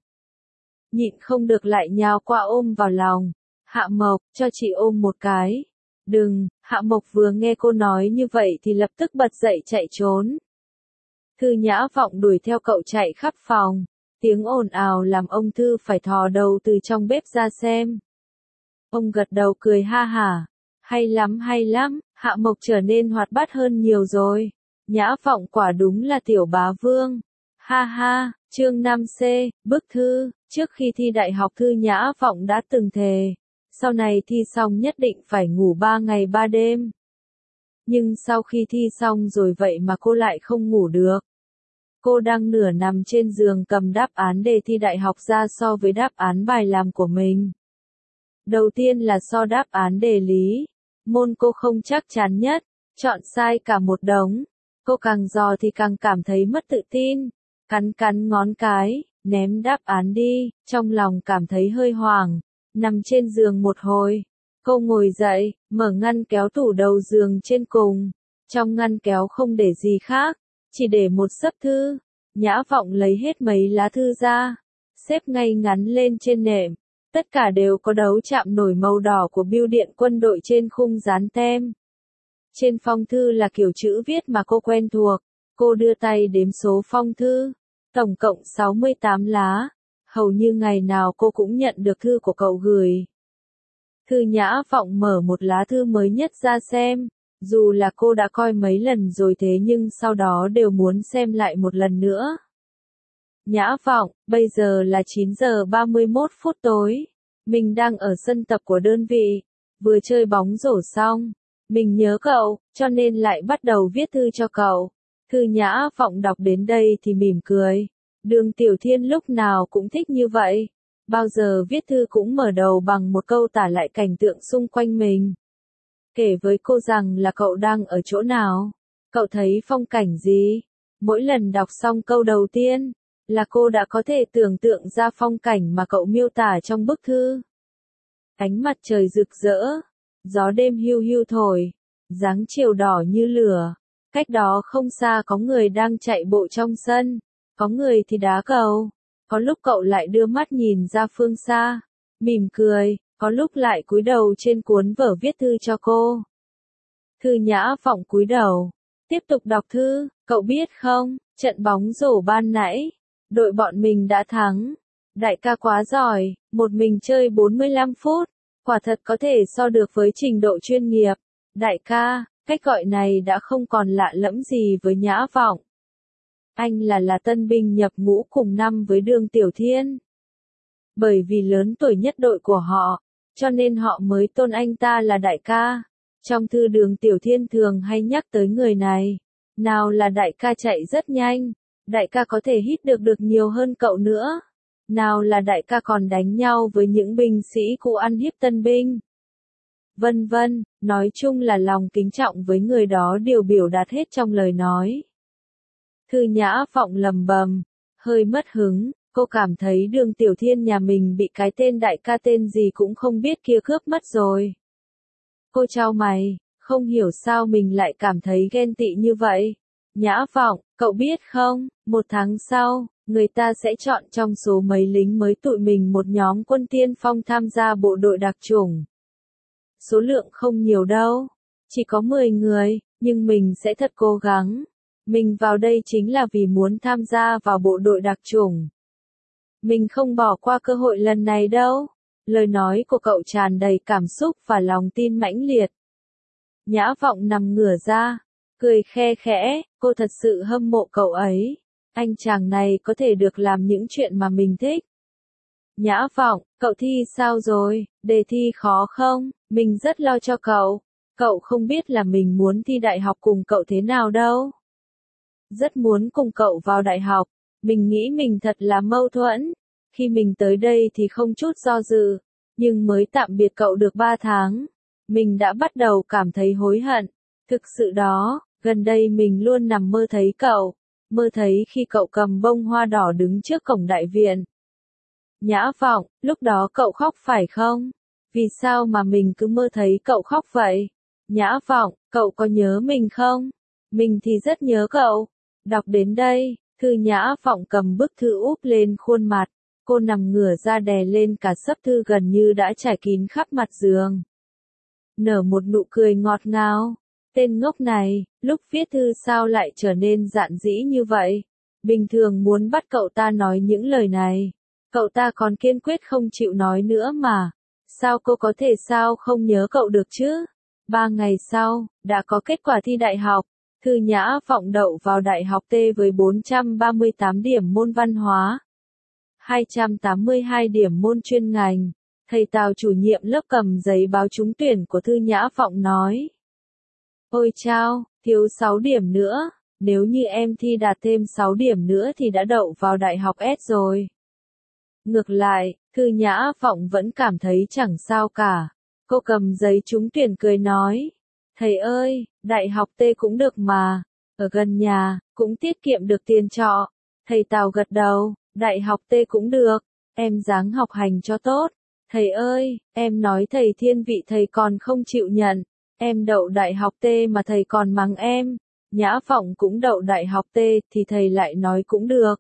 Nhịn không được lại nhào qua ôm vào lòng. Hạ Mộc, cho chị ôm một cái. Đừng, Hạ Mộc vừa nghe cô nói như vậy thì lập tức bật dậy chạy trốn. Thư Nhã Phọng đuổi theo cậu chạy khắp phòng. Tiếng ồn ào làm ông Thư phải thò đầu từ trong bếp ra xem. Ông gật đầu cười ha hả. Hay lắm hay lắm, Hạ Mộc trở nên hoạt bát hơn nhiều rồi. Nhã Phọng quả đúng là tiểu bá vương. Ha ha, chương năm C, bức thư. Trước khi thi đại học Thư Nhã Phọng đã từng thề. Sau này thi xong nhất định phải ngủ ba ngày ba đêm. Nhưng sau khi thi xong rồi vậy mà cô lại không ngủ được. Cô đang nửa nằm trên giường cầm đáp án đề thi đại học ra so với đáp án bài làm của mình. Đầu tiên là so đáp án đề lý. Môn cô không chắc chắn nhất, chọn sai cả một đống. Cô càng dò thì càng cảm thấy mất tự tin. Cắn cắn ngón cái, ném đáp án đi, trong lòng cảm thấy hơi hoảng. Nằm trên giường một hồi. Cô ngồi dậy, mở ngăn kéo tủ đầu giường trên cùng. Trong ngăn kéo không để gì khác, chỉ để một xấp thư. Nhã Phọng lấy hết mấy lá thư ra, xếp ngay ngắn lên trên nệm. Tất cả đều có dấu chạm nổi màu đỏ của bưu điện quân đội trên khung dán tem. Trên phong thư là kiểu chữ viết mà cô quen thuộc. Cô đưa tay đếm số phong thư. Tổng cộng sáu mươi tám lá. Hầu như ngày nào cô cũng nhận được thư của cậu gửi. Thư Nhã Phọng mở một lá thư mới nhất ra xem. Dù là cô đã coi mấy lần rồi thế nhưng sau đó đều muốn xem lại một lần nữa. Nhã Phọng, bây giờ là chín giờ ba mươi mốt phút tối. Mình đang ở sân tập của đơn vị. Vừa chơi bóng rổ xong. Mình nhớ cậu, cho nên lại bắt đầu viết thư cho cậu. Thư Nhã Phọng đọc đến đây thì mỉm cười. Đường Tiểu Thiên lúc nào cũng thích như vậy. Bao giờ viết thư cũng mở đầu bằng một câu tả lại cảnh tượng xung quanh mình. Kể với cô rằng là cậu đang ở chỗ nào. Cậu thấy phong cảnh gì. Mỗi lần đọc xong câu đầu tiên, là cô đã có thể tưởng tượng ra phong cảnh mà cậu miêu tả trong bức thư. Ánh mặt trời rực rỡ, gió đêm hiu hiu thổi, dáng chiều đỏ như lửa. Cách đó không xa có người đang chạy bộ trong sân, có người thì đá cầu. Có lúc cậu lại đưa mắt nhìn ra phương xa, mỉm cười, có lúc lại cúi đầu trên cuốn vở viết thư cho cô. Thư Nhã Phọng cúi đầu, tiếp tục đọc thư. Cậu biết không, trận bóng rổ ban nãy, đội bọn mình đã thắng. Đại ca quá giỏi, một mình chơi bốn mươi lăm phút, quả thật có thể so được với trình độ chuyên nghiệp. Đại ca, cách gọi này đã không còn lạ lẫm gì với Nhã Phọng. Anh là là tân binh nhập ngũ cùng năm với Đường Tiểu Thiên. Bởi vì lớn tuổi nhất đội của họ, cho nên họ mới tôn anh ta là đại ca. Trong thư Đường Tiểu Thiên thường hay nhắc tới người này. Nào là đại ca chạy rất nhanh, đại ca có thể hít được được nhiều hơn cậu nữa. Nào là đại ca còn đánh nhau với những binh sĩ cũ ăn hiếp tân binh. Vân vân, nói chung là lòng kính trọng với người đó đều biểu đạt hết trong lời nói. Thư Nhã Phọng lầm bầm, hơi mất hứng, cô cảm thấy Đường Tiểu Thiên nhà mình bị cái tên đại ca tên gì cũng không biết kia cướp mất rồi. Cô chau mày, không hiểu sao mình lại cảm thấy ghen tị như vậy. Nhã Phọng, cậu biết không, một tháng sau, người ta sẽ chọn trong số mấy lính mới tụi mình một nhóm quân tiên phong tham gia bộ đội đặc chủng. Số lượng không nhiều đâu, chỉ có mười người, nhưng mình sẽ thật cố gắng. Mình vào đây chính là vì muốn tham gia vào bộ đội đặc chủng. Mình không bỏ qua cơ hội lần này đâu. Lời nói của cậu tràn đầy cảm xúc và lòng tin mãnh liệt. Nhã Vọng nằm ngửa ra, cười khe khẽ, cô thật sự hâm mộ cậu ấy. Anh chàng này có thể được làm những chuyện mà mình thích. Nhã Vọng, cậu thi sao rồi, đề thi khó không? Mình rất lo cho cậu. Cậu không biết là mình muốn thi đại học cùng cậu thế nào đâu. Rất muốn cùng cậu vào đại học. Mình nghĩ mình thật là mâu thuẫn. Khi mình tới đây thì không chút do dự. Nhưng mới tạm biệt cậu được ba tháng. Mình đã bắt đầu cảm thấy hối hận. Thực sự đó, gần đây mình luôn nằm mơ thấy cậu. Mơ thấy khi cậu cầm bông hoa đỏ đứng trước cổng đại viện. Nhã Vọng, lúc đó cậu khóc phải không? Vì sao mà mình cứ mơ thấy cậu khóc vậy? Nhã Vọng, cậu có nhớ mình không? Mình thì rất nhớ cậu. Đọc đến đây, Thư Nhã Vọng cầm bức thư úp lên khuôn mặt. Cô nằm ngửa ra đè lên cả sấp thư gần như đã trải kín khắp mặt giường. Nở một nụ cười ngọt ngào. Tên ngốc này, lúc viết thư sao lại trở nên dạn dĩ như vậy? Bình thường muốn bắt cậu ta nói những lời này. Cậu ta còn kiên quyết không chịu nói nữa mà. Sao cô có thể sao không nhớ cậu được chứ? Ba ngày sau, đã có kết quả thi đại học. Thư Nhã Vọng đậu vào Đại học T với bốn trăm ba mươi tám điểm môn văn hóa. hai trăm tám mươi hai điểm môn chuyên ngành. Thầy Tào chủ nhiệm lớp cầm giấy báo trúng tuyển của Thư Nhã Vọng nói. Ôi chao, thiếu sáu điểm nữa. Nếu như em thi đạt thêm sáu điểm nữa thì đã đậu vào Đại học S rồi. Ngược lại, Thư Nhã Vọng vẫn cảm thấy chẳng sao cả. Cô cầm giấy trúng tuyển cười nói. Thầy ơi, Đại học T cũng được mà. Ở gần nhà, cũng tiết kiệm được tiền trọ. Thầy Tào gật đầu, Đại học T cũng được. Em ráng học hành cho tốt. Thầy ơi, em nói thầy thiên vị thầy còn không chịu nhận. Em đậu Đại học T mà thầy còn mắng em. Nhã Vọng cũng đậu Đại học T thì thầy lại nói cũng được.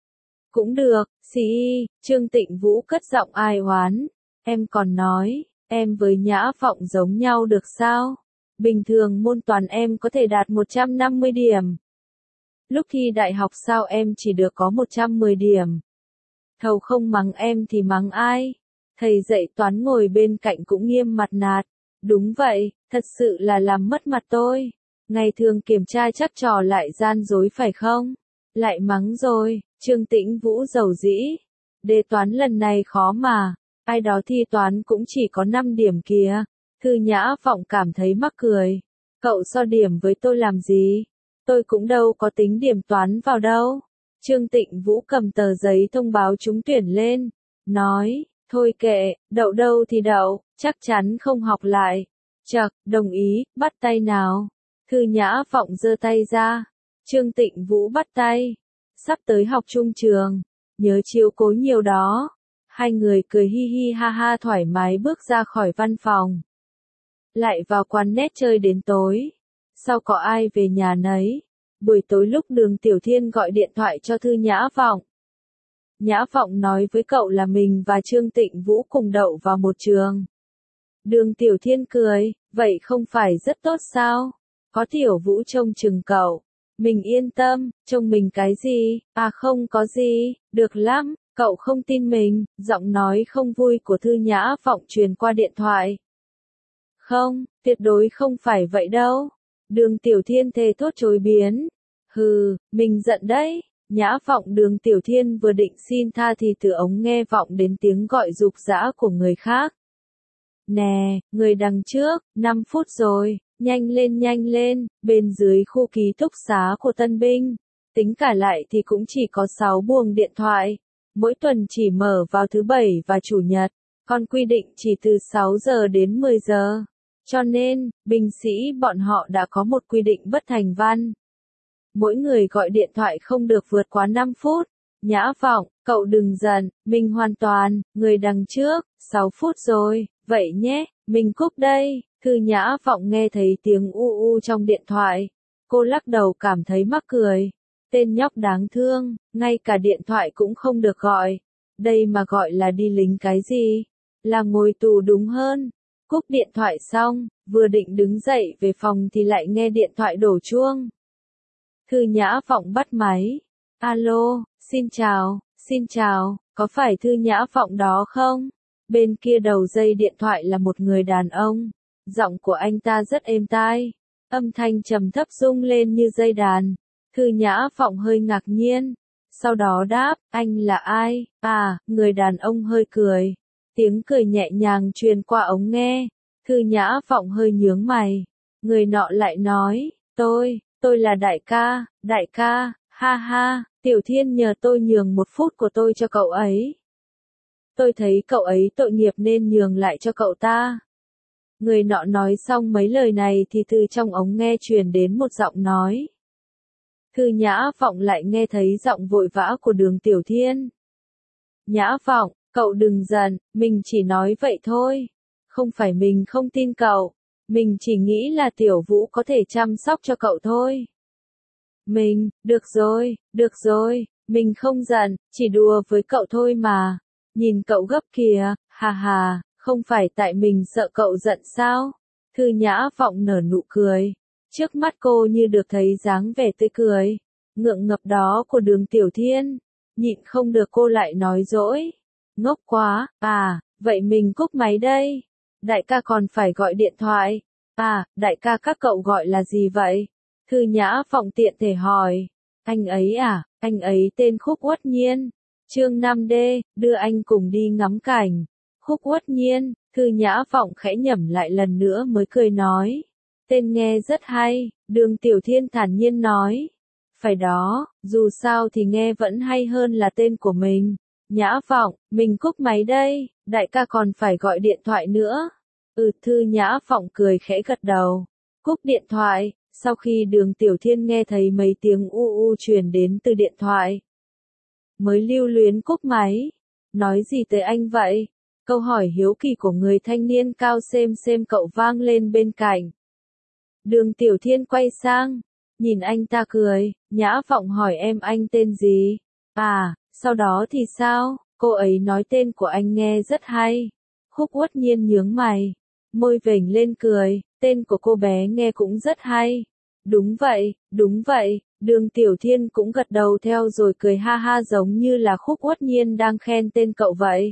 Cũng được, xì y, Trương Tịnh Vũ cất giọng ai oán. Em còn nói, em với Nhã Vọng giống nhau được sao? Bình thường môn toán em có thể đạt một trăm năm mươi điểm. Lúc thi đại học sao em chỉ được có một trăm mười điểm? Thầu không mắng em thì mắng ai? Thầy dạy toán ngồi bên cạnh cũng nghiêm mặt nạt. Đúng vậy, thật sự là làm mất mặt tôi. Ngày thường kiểm tra chắc trò lại gian dối phải không? Lại mắng rồi, Trương Tĩnh Vũ giàu dĩ. Đề toán lần này khó mà, ai đó thi toán cũng chỉ có năm điểm kìa. Thư Nhã Vọng cảm thấy mắc cười. Cậu so điểm với tôi làm gì? Tôi cũng đâu có tính điểm toán vào đâu. Trương Tịnh Vũ cầm tờ giấy thông báo trúng tuyển lên. Nói, thôi kệ, đậu đâu thì đậu, chắc chắn không học lại. Chậc, đồng ý, bắt tay nào. Thư Nhã Vọng giơ tay ra. Trương Tịnh Vũ bắt tay. Sắp tới học chung trường. Nhớ chiếu cố nhiều đó. Hai người cười hi hi ha ha thoải mái bước ra khỏi văn phòng. Lại vào quán net chơi đến tối. Sau có ai về nhà nấy. Buổi tối lúc Đường Tiểu Thiên gọi điện thoại cho Thư Nhã Vọng. Nhã Vọng nói với cậu là mình và Trương Tịnh Vũ cùng đậu vào một trường. Đường Tiểu Thiên cười, vậy không phải rất tốt sao? Có Tiểu Vũ trông chừng cậu. Mình yên tâm, trông mình cái gì? À không có gì, được lắm, cậu không tin mình. Giọng nói không vui của Thư Nhã Vọng truyền qua điện thoại. Không, tuyệt đối không phải vậy đâu. Đường Tiểu Thiên thề thốt chối biến. Hừ, mình giận đấy. Nhã Vọng Đường Tiểu Thiên vừa định xin tha thì từ ống nghe vọng đến tiếng gọi rục rã của người khác. Nè, người đằng trước, năm phút rồi, nhanh lên nhanh lên, bên dưới khu ký túc xá của tân binh. Tính cả lại thì cũng chỉ có sáu buồng điện thoại. Mỗi tuần chỉ mở vào thứ bảy và chủ nhật, còn quy định chỉ từ sáu giờ đến mười giờ. Cho nên, binh sĩ bọn họ đã có một quy định bất thành văn. Mỗi người gọi điện thoại không được vượt quá năm phút. Nhã Vọng, cậu đừng giận, mình hoàn toàn, người đằng trước, sáu phút rồi, vậy nhé, mình cúp đây. Thư Nhã Vọng nghe thấy tiếng u u trong điện thoại. Cô lắc đầu cảm thấy mắc cười. Tên nhóc đáng thương, ngay cả điện thoại cũng không được gọi. Đây mà gọi là đi lính cái gì? Là ngồi tù đúng hơn. Cúp điện thoại xong, vừa định đứng dậy về phòng thì lại nghe điện thoại đổ chuông. Thư Nhã Vọng bắt máy. Alo, xin chào, xin chào, có phải Thư Nhã Vọng đó không? Bên kia đầu dây điện thoại là một người đàn ông. Giọng của anh ta rất êm tai, âm thanh trầm thấp rung lên như dây đàn. Thư Nhã Phọng hơi ngạc nhiên, sau đó đáp, anh là ai? À, người đàn ông hơi cười. Tiếng cười nhẹ nhàng truyền qua ống nghe. Thư Nhã Phọng hơi nhướng mày. Người nọ lại nói, tôi, tôi là đại ca, đại ca, ha ha, Tiểu Thiên nhờ tôi nhường một phút của tôi cho cậu ấy. Tôi thấy cậu ấy tội nghiệp nên nhường lại cho cậu ta. Người nọ nói xong mấy lời này thì từ trong ống nghe truyền đến một giọng nói. Thư Nhã Phọng lại nghe thấy giọng vội vã của Đường Tiểu Thiên. Nhã Phọng, cậu đừng giận, mình chỉ nói vậy thôi. Không phải mình không tin cậu, mình chỉ nghĩ là Tiểu Vũ có thể chăm sóc cho cậu thôi. Mình, được rồi, được rồi, mình không giận, chỉ đùa với cậu thôi mà. Nhìn cậu gấp kìa, hà hà, không phải tại mình sợ cậu giận sao? Thư Nhã Phọng nở nụ cười. Trước mắt cô như được thấy dáng vẻ tươi cười, ngượng ngập đó của Đường Tiểu Thiên. Nhịn không được cô lại nói dỗi. Ngốc quá, à, vậy mình cúp máy đây. Đại ca còn phải gọi điện thoại. À, đại ca các cậu gọi là gì vậy? Thư Nhã Phọng tiện thể hỏi. Anh ấy à, anh ấy tên Khúc Uất Nhiên. Chương năm D, đưa anh cùng đi ngắm cảnh. Khúc Uất Nhiên, Thư Nhã Phọng khẽ nhẩm lại lần nữa mới cười nói. Tên nghe rất hay, Đường Tiểu Thiên thản nhiên nói. Phải đó, dù sao thì nghe vẫn hay hơn là tên của mình. Nhã Phọng, mình cúp máy đây, đại ca còn phải gọi điện thoại nữa. Ừ, Thư Nhã Phọng cười khẽ gật đầu. Cúp điện thoại, sau khi Đường Tiểu Thiên nghe thấy mấy tiếng u u truyền đến từ điện thoại. Mới lưu luyến cúp máy. Nói gì tới anh vậy? Câu hỏi hiếu kỳ của người thanh niên cao xem xem cậu vang lên bên cạnh. Đường Tiểu Thiên quay sang, nhìn anh ta cười, Nhã Phọng hỏi em anh tên gì? À, sau đó thì sao? Cô ấy nói tên của anh nghe rất hay. Khúc Uất Nhiên nhướng mày, môi vểnh lên cười, tên của cô bé nghe cũng rất hay. Đúng vậy, đúng vậy, Đường Tiểu Thiên cũng gật đầu theo rồi cười ha ha giống như là Khúc Uất Nhiên đang khen tên cậu vậy.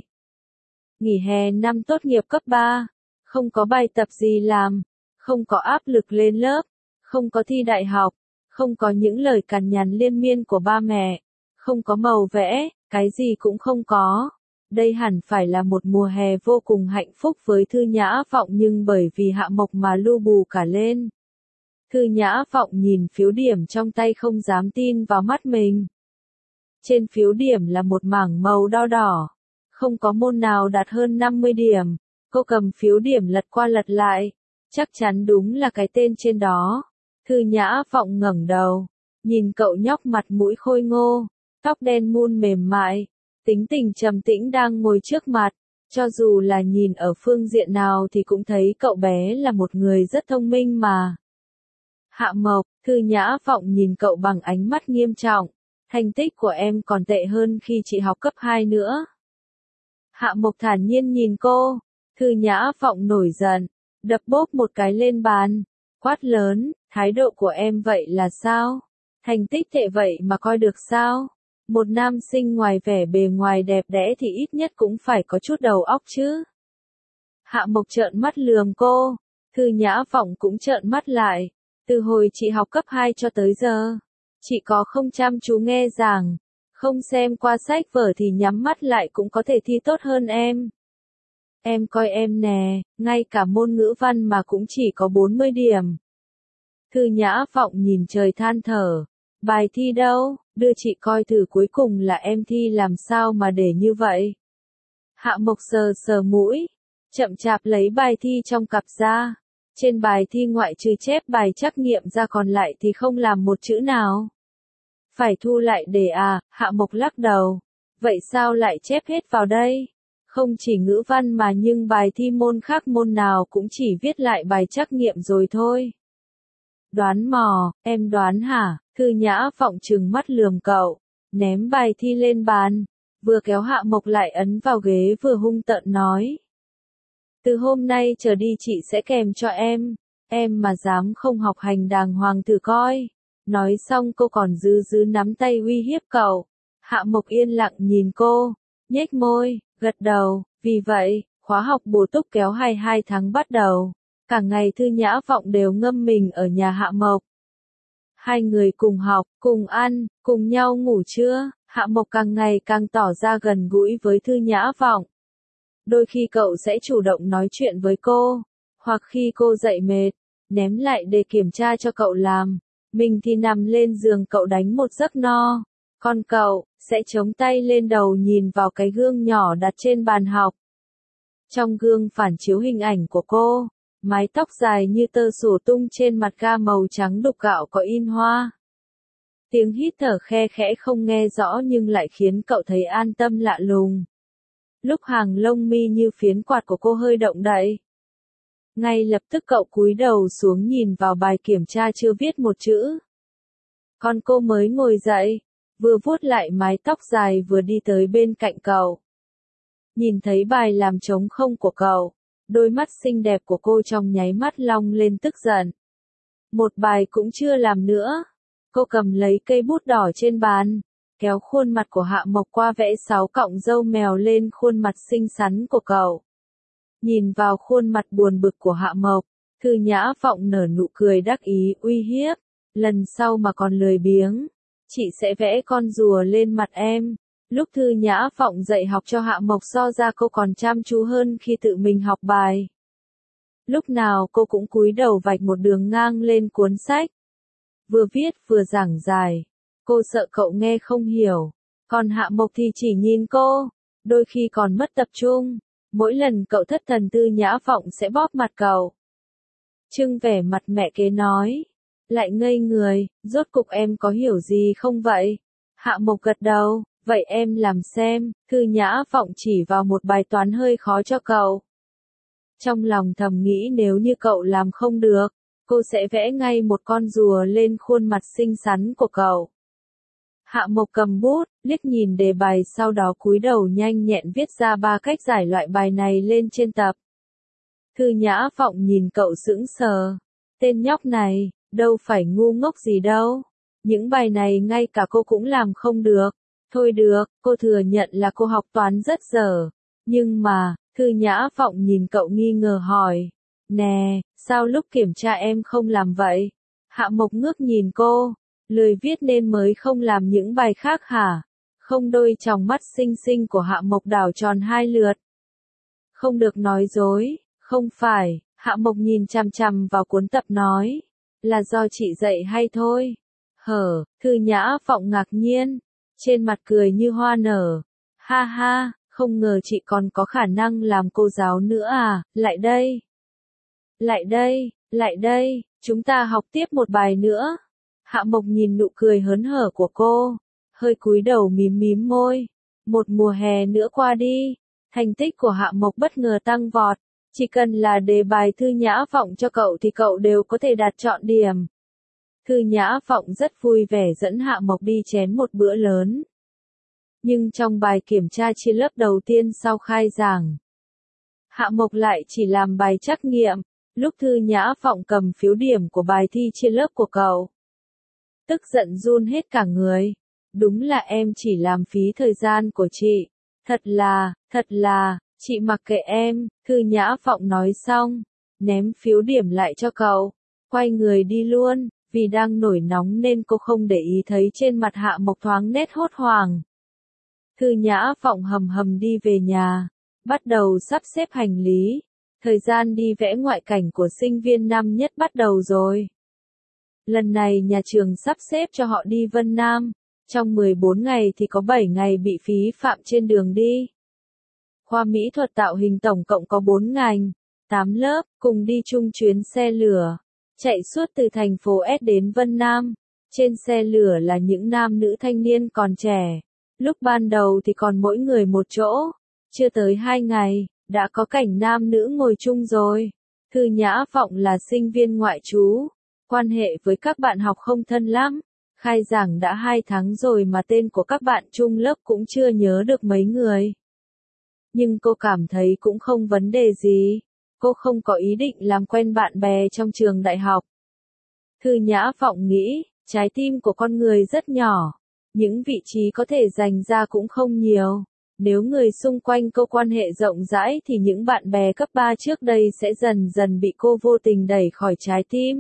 Nghỉ hè năm tốt nghiệp cấp ba, không có bài tập gì làm, không có áp lực lên lớp, không có thi đại học, không có những lời cằn nhằn liên miên của ba mẹ, không có màu vẽ, cái gì cũng không có. Đây hẳn phải là một mùa hè vô cùng hạnh phúc với Thư Nhã Phọng nhưng bởi vì Hạ Mộc mà lu bù cả lên. Thư Nhã Phọng nhìn phiếu điểm trong tay không dám tin vào mắt mình. Trên phiếu điểm là một mảng màu đo đỏ. Không có môn nào đạt hơn năm mươi điểm. Cô cầm phiếu điểm lật qua lật lại. Chắc chắn đúng là cái tên trên đó. Thư Nhã Phọng ngẩng đầu. Nhìn cậu nhóc mặt mũi khôi ngô. Tóc đen mun mềm mại. Tính tình trầm tĩnh đang ngồi trước mặt. Cho dù là nhìn ở phương diện nào thì cũng thấy cậu bé là một người rất thông minh mà. Hạ Mộc, Thư Nhã Phọng nhìn cậu bằng ánh mắt nghiêm trọng. Thành tích của em còn tệ hơn khi chị học cấp hai nữa. Hạ Mộc thản nhiên nhìn cô. Thư Nhã Phọng nổi giận, đập bốp một cái lên bàn, quát lớn, thái độ của em vậy là sao? Thành tích tệ vậy mà coi được sao? Một nam sinh ngoài vẻ bề ngoài đẹp đẽ thì ít nhất cũng phải có chút đầu óc chứ. Hạ Mộc trợn mắt lườm cô. Thư Nhã Phọng cũng trợn mắt lại. Từ hồi chị học cấp hai cho tới giờ, chị có không chăm chú nghe giảng, không xem qua sách vở thì nhắm mắt lại cũng có thể thi tốt hơn em. Em coi em nè, ngay cả môn ngữ văn mà cũng chỉ có bốn mươi điểm. Thư Nhã Phọng nhìn trời than thở. Bài thi đâu, đưa chị coi thử cuối cùng là em thi làm sao mà để như vậy. Hạ Mộc sờ sờ mũi, chậm chạp lấy bài thi trong cặp ra. Trên bài thi ngoại trừ chép bài trắc nghiệm ra còn lại thì không làm một chữ nào. Phải thu lại đề à, Hạ Mộc lắc đầu. Vậy sao lại chép hết vào đây? Không chỉ ngữ văn mà nhưng bài thi môn khác môn nào cũng chỉ viết lại bài trắc nghiệm rồi thôi. Đoán mò, em đoán hả? Thư Nhã Phọng trừng mắt lườm cậu, ném bài thi lên bàn, vừa kéo Hạ Mộc lại ấn vào ghế vừa hung tợn nói. Từ hôm nay trở đi chị sẽ kèm cho em, em mà dám không học hành đàng hoàng thử coi. Nói xong cô còn dư dư nắm tay uy hiếp cậu. Hạ Mộc yên lặng nhìn cô, nhếch môi, gật đầu, vì vậy, khóa học bổ túc kéo hai mươi hai tháng bắt đầu. Cả ngày Thư Nhã Vọng đều ngâm mình ở nhà Hạ Mộc. Hai người cùng học, cùng ăn, cùng nhau ngủ trưa, Hạ Mộc càng ngày càng tỏ ra gần gũi với Thư Nhã Vọng. Đôi khi cậu sẽ chủ động nói chuyện với cô, hoặc khi cô dậy mệt, ném lại đề kiểm tra cho cậu làm, mình thì nằm lên giường cậu đánh một giấc no, còn cậu sẽ chống tay lên đầu nhìn vào cái gương nhỏ đặt trên bàn học. Trong gương phản chiếu hình ảnh của cô, mái tóc dài như tơ xù tung trên mặt ga màu trắng đục gạo có in hoa. Tiếng hít thở khe khẽ không nghe rõ nhưng lại khiến cậu thấy an tâm lạ lùng. Lúc hàng lông mi như phiến quạt của cô hơi động đậy, ngay lập tức cậu cúi đầu xuống nhìn vào bài kiểm tra chưa viết một chữ. Còn cô mới ngồi dậy, vừa vuốt lại mái tóc dài vừa đi tới bên cạnh cậu. Nhìn thấy bài làm trống không của cậu, đôi mắt xinh đẹp của cô trong nháy mắt long lên tức giận. Một bài cũng chưa làm nữa. Cô cầm lấy cây bút đỏ trên bàn, kéo khuôn mặt của Hạ Mộc qua vẽ sáu cọng râu mèo lên khuôn mặt xinh xắn của cậu. Nhìn vào khuôn mặt buồn bực của Hạ Mộc, Thư Nhã Vọng nở nụ cười đắc ý uy hiếp. Lần sau mà còn lười biếng, chị sẽ vẽ con rùa lên mặt em. Lúc Thư Nhã Vọng dạy học cho Hạ Mộc so ra cô còn chăm chú hơn khi tự mình học bài. Lúc nào cô cũng cúi đầu vạch một đường ngang lên cuốn sách. Vừa viết vừa giảng giải. Cô sợ cậu nghe không hiểu. Còn Hạ Mộc thì chỉ nhìn cô, đôi khi còn mất tập trung. Mỗi lần cậu thất thần Thư Nhã Vọng sẽ bóp mặt cậu. Trưng vẻ mặt mẹ kế nói. Lại ngây người, rốt cục em có hiểu gì không vậy? Hạ Mộc gật đầu, vậy em làm xem. Thư Nhã Vọng chỉ vào một bài toán hơi khó cho cậu. Trong lòng thầm nghĩ nếu như cậu làm không được, cô sẽ vẽ ngay một con rùa lên khuôn mặt xinh xắn của cậu. Hạ Mộc cầm bút, liếc nhìn đề bài sau đó cúi đầu nhanh nhẹn viết ra ba cách giải loại bài này lên trên tập. Thư Nhã Vọng nhìn cậu sững sờ. Tên nhóc này, đâu phải ngu ngốc gì đâu. Những bài này ngay cả cô cũng làm không được. Thôi được, cô thừa nhận là cô học toán rất dở. Nhưng mà, Thư Nhã Vọng nhìn cậu nghi ngờ hỏi. Nè, sao lúc kiểm tra em không làm vậy? Hạ Mộc ngước nhìn cô. Lười viết nên mới không làm những bài khác hả? Không, đôi tròng mắt xinh xinh của Hạ Mộc đảo tròn hai lượt. Không được nói dối, không phải. Hạ Mộc nhìn chằm chằm vào cuốn tập nói. Là do chị dạy hay thôi? Hở, Thư Nhã Vọng ngạc nhiên. Trên mặt cười như hoa nở. Ha ha, không ngờ chị còn có khả năng làm cô giáo nữa à, lại đây. Lại đây, lại đây, chúng ta học tiếp một bài nữa. Hạ Mộc nhìn nụ cười hớn hở của cô, hơi cúi đầu mím mím môi. Một mùa hè nữa qua đi, thành tích của Hạ Mộc bất ngờ tăng vọt. Chỉ cần là đề bài Thư Nhã Vọng cho cậu thì cậu đều có thể đạt trọn điểm. Thư Nhã Vọng rất vui vẻ dẫn Hạ Mộc đi chén một bữa lớn. Nhưng trong bài kiểm tra chia lớp đầu tiên sau khai giảng, Hạ Mộc lại chỉ làm bài trắc nghiệm, lúc Thư Nhã Vọng cầm phiếu điểm của bài thi chia lớp của cậu. Tức giận run hết cả người. Đúng là em chỉ làm phí thời gian của chị. Thật là, thật là, chị mặc kệ em, Thư Nhã Vọng nói xong, ném phiếu điểm lại cho cậu, quay người đi luôn, vì đang nổi nóng nên cô không để ý thấy trên mặt Hạ Mộc thoáng nét hốt hoảng. Thư Nhã Vọng hầm hầm đi về nhà, bắt đầu sắp xếp hành lý, thời gian đi vẽ ngoại cảnh của sinh viên năm nhất bắt đầu rồi. Lần này nhà trường sắp xếp cho họ đi Vân Nam, trong mười bốn ngày thì có bảy ngày bị phí phạm trên đường đi. Khoa mỹ thuật tạo hình tổng cộng có bốn ngành, tám lớp, cùng đi chung chuyến xe lửa, chạy suốt từ thành phố S đến Vân Nam. Trên xe lửa là những nam nữ thanh niên còn trẻ. Lúc ban đầu thì còn mỗi người một chỗ. Chưa tới hai ngày, đã có cảnh nam nữ ngồi chung rồi. Thư Nhã Vọng là sinh viên ngoại trú. Quan hệ với các bạn học không thân lắm. Khai giảng đã hai tháng rồi mà tên của các bạn chung lớp cũng chưa nhớ được mấy người. Nhưng cô cảm thấy cũng không vấn đề gì. Cô không có ý định làm quen bạn bè trong trường đại học. Thư Nhã Vọng nghĩ, trái tim của con người rất nhỏ. Những vị trí có thể dành ra cũng không nhiều. Nếu người xung quanh cô quan hệ rộng rãi thì những bạn bè cấp ba trước đây sẽ dần dần bị cô vô tình đẩy khỏi trái tim.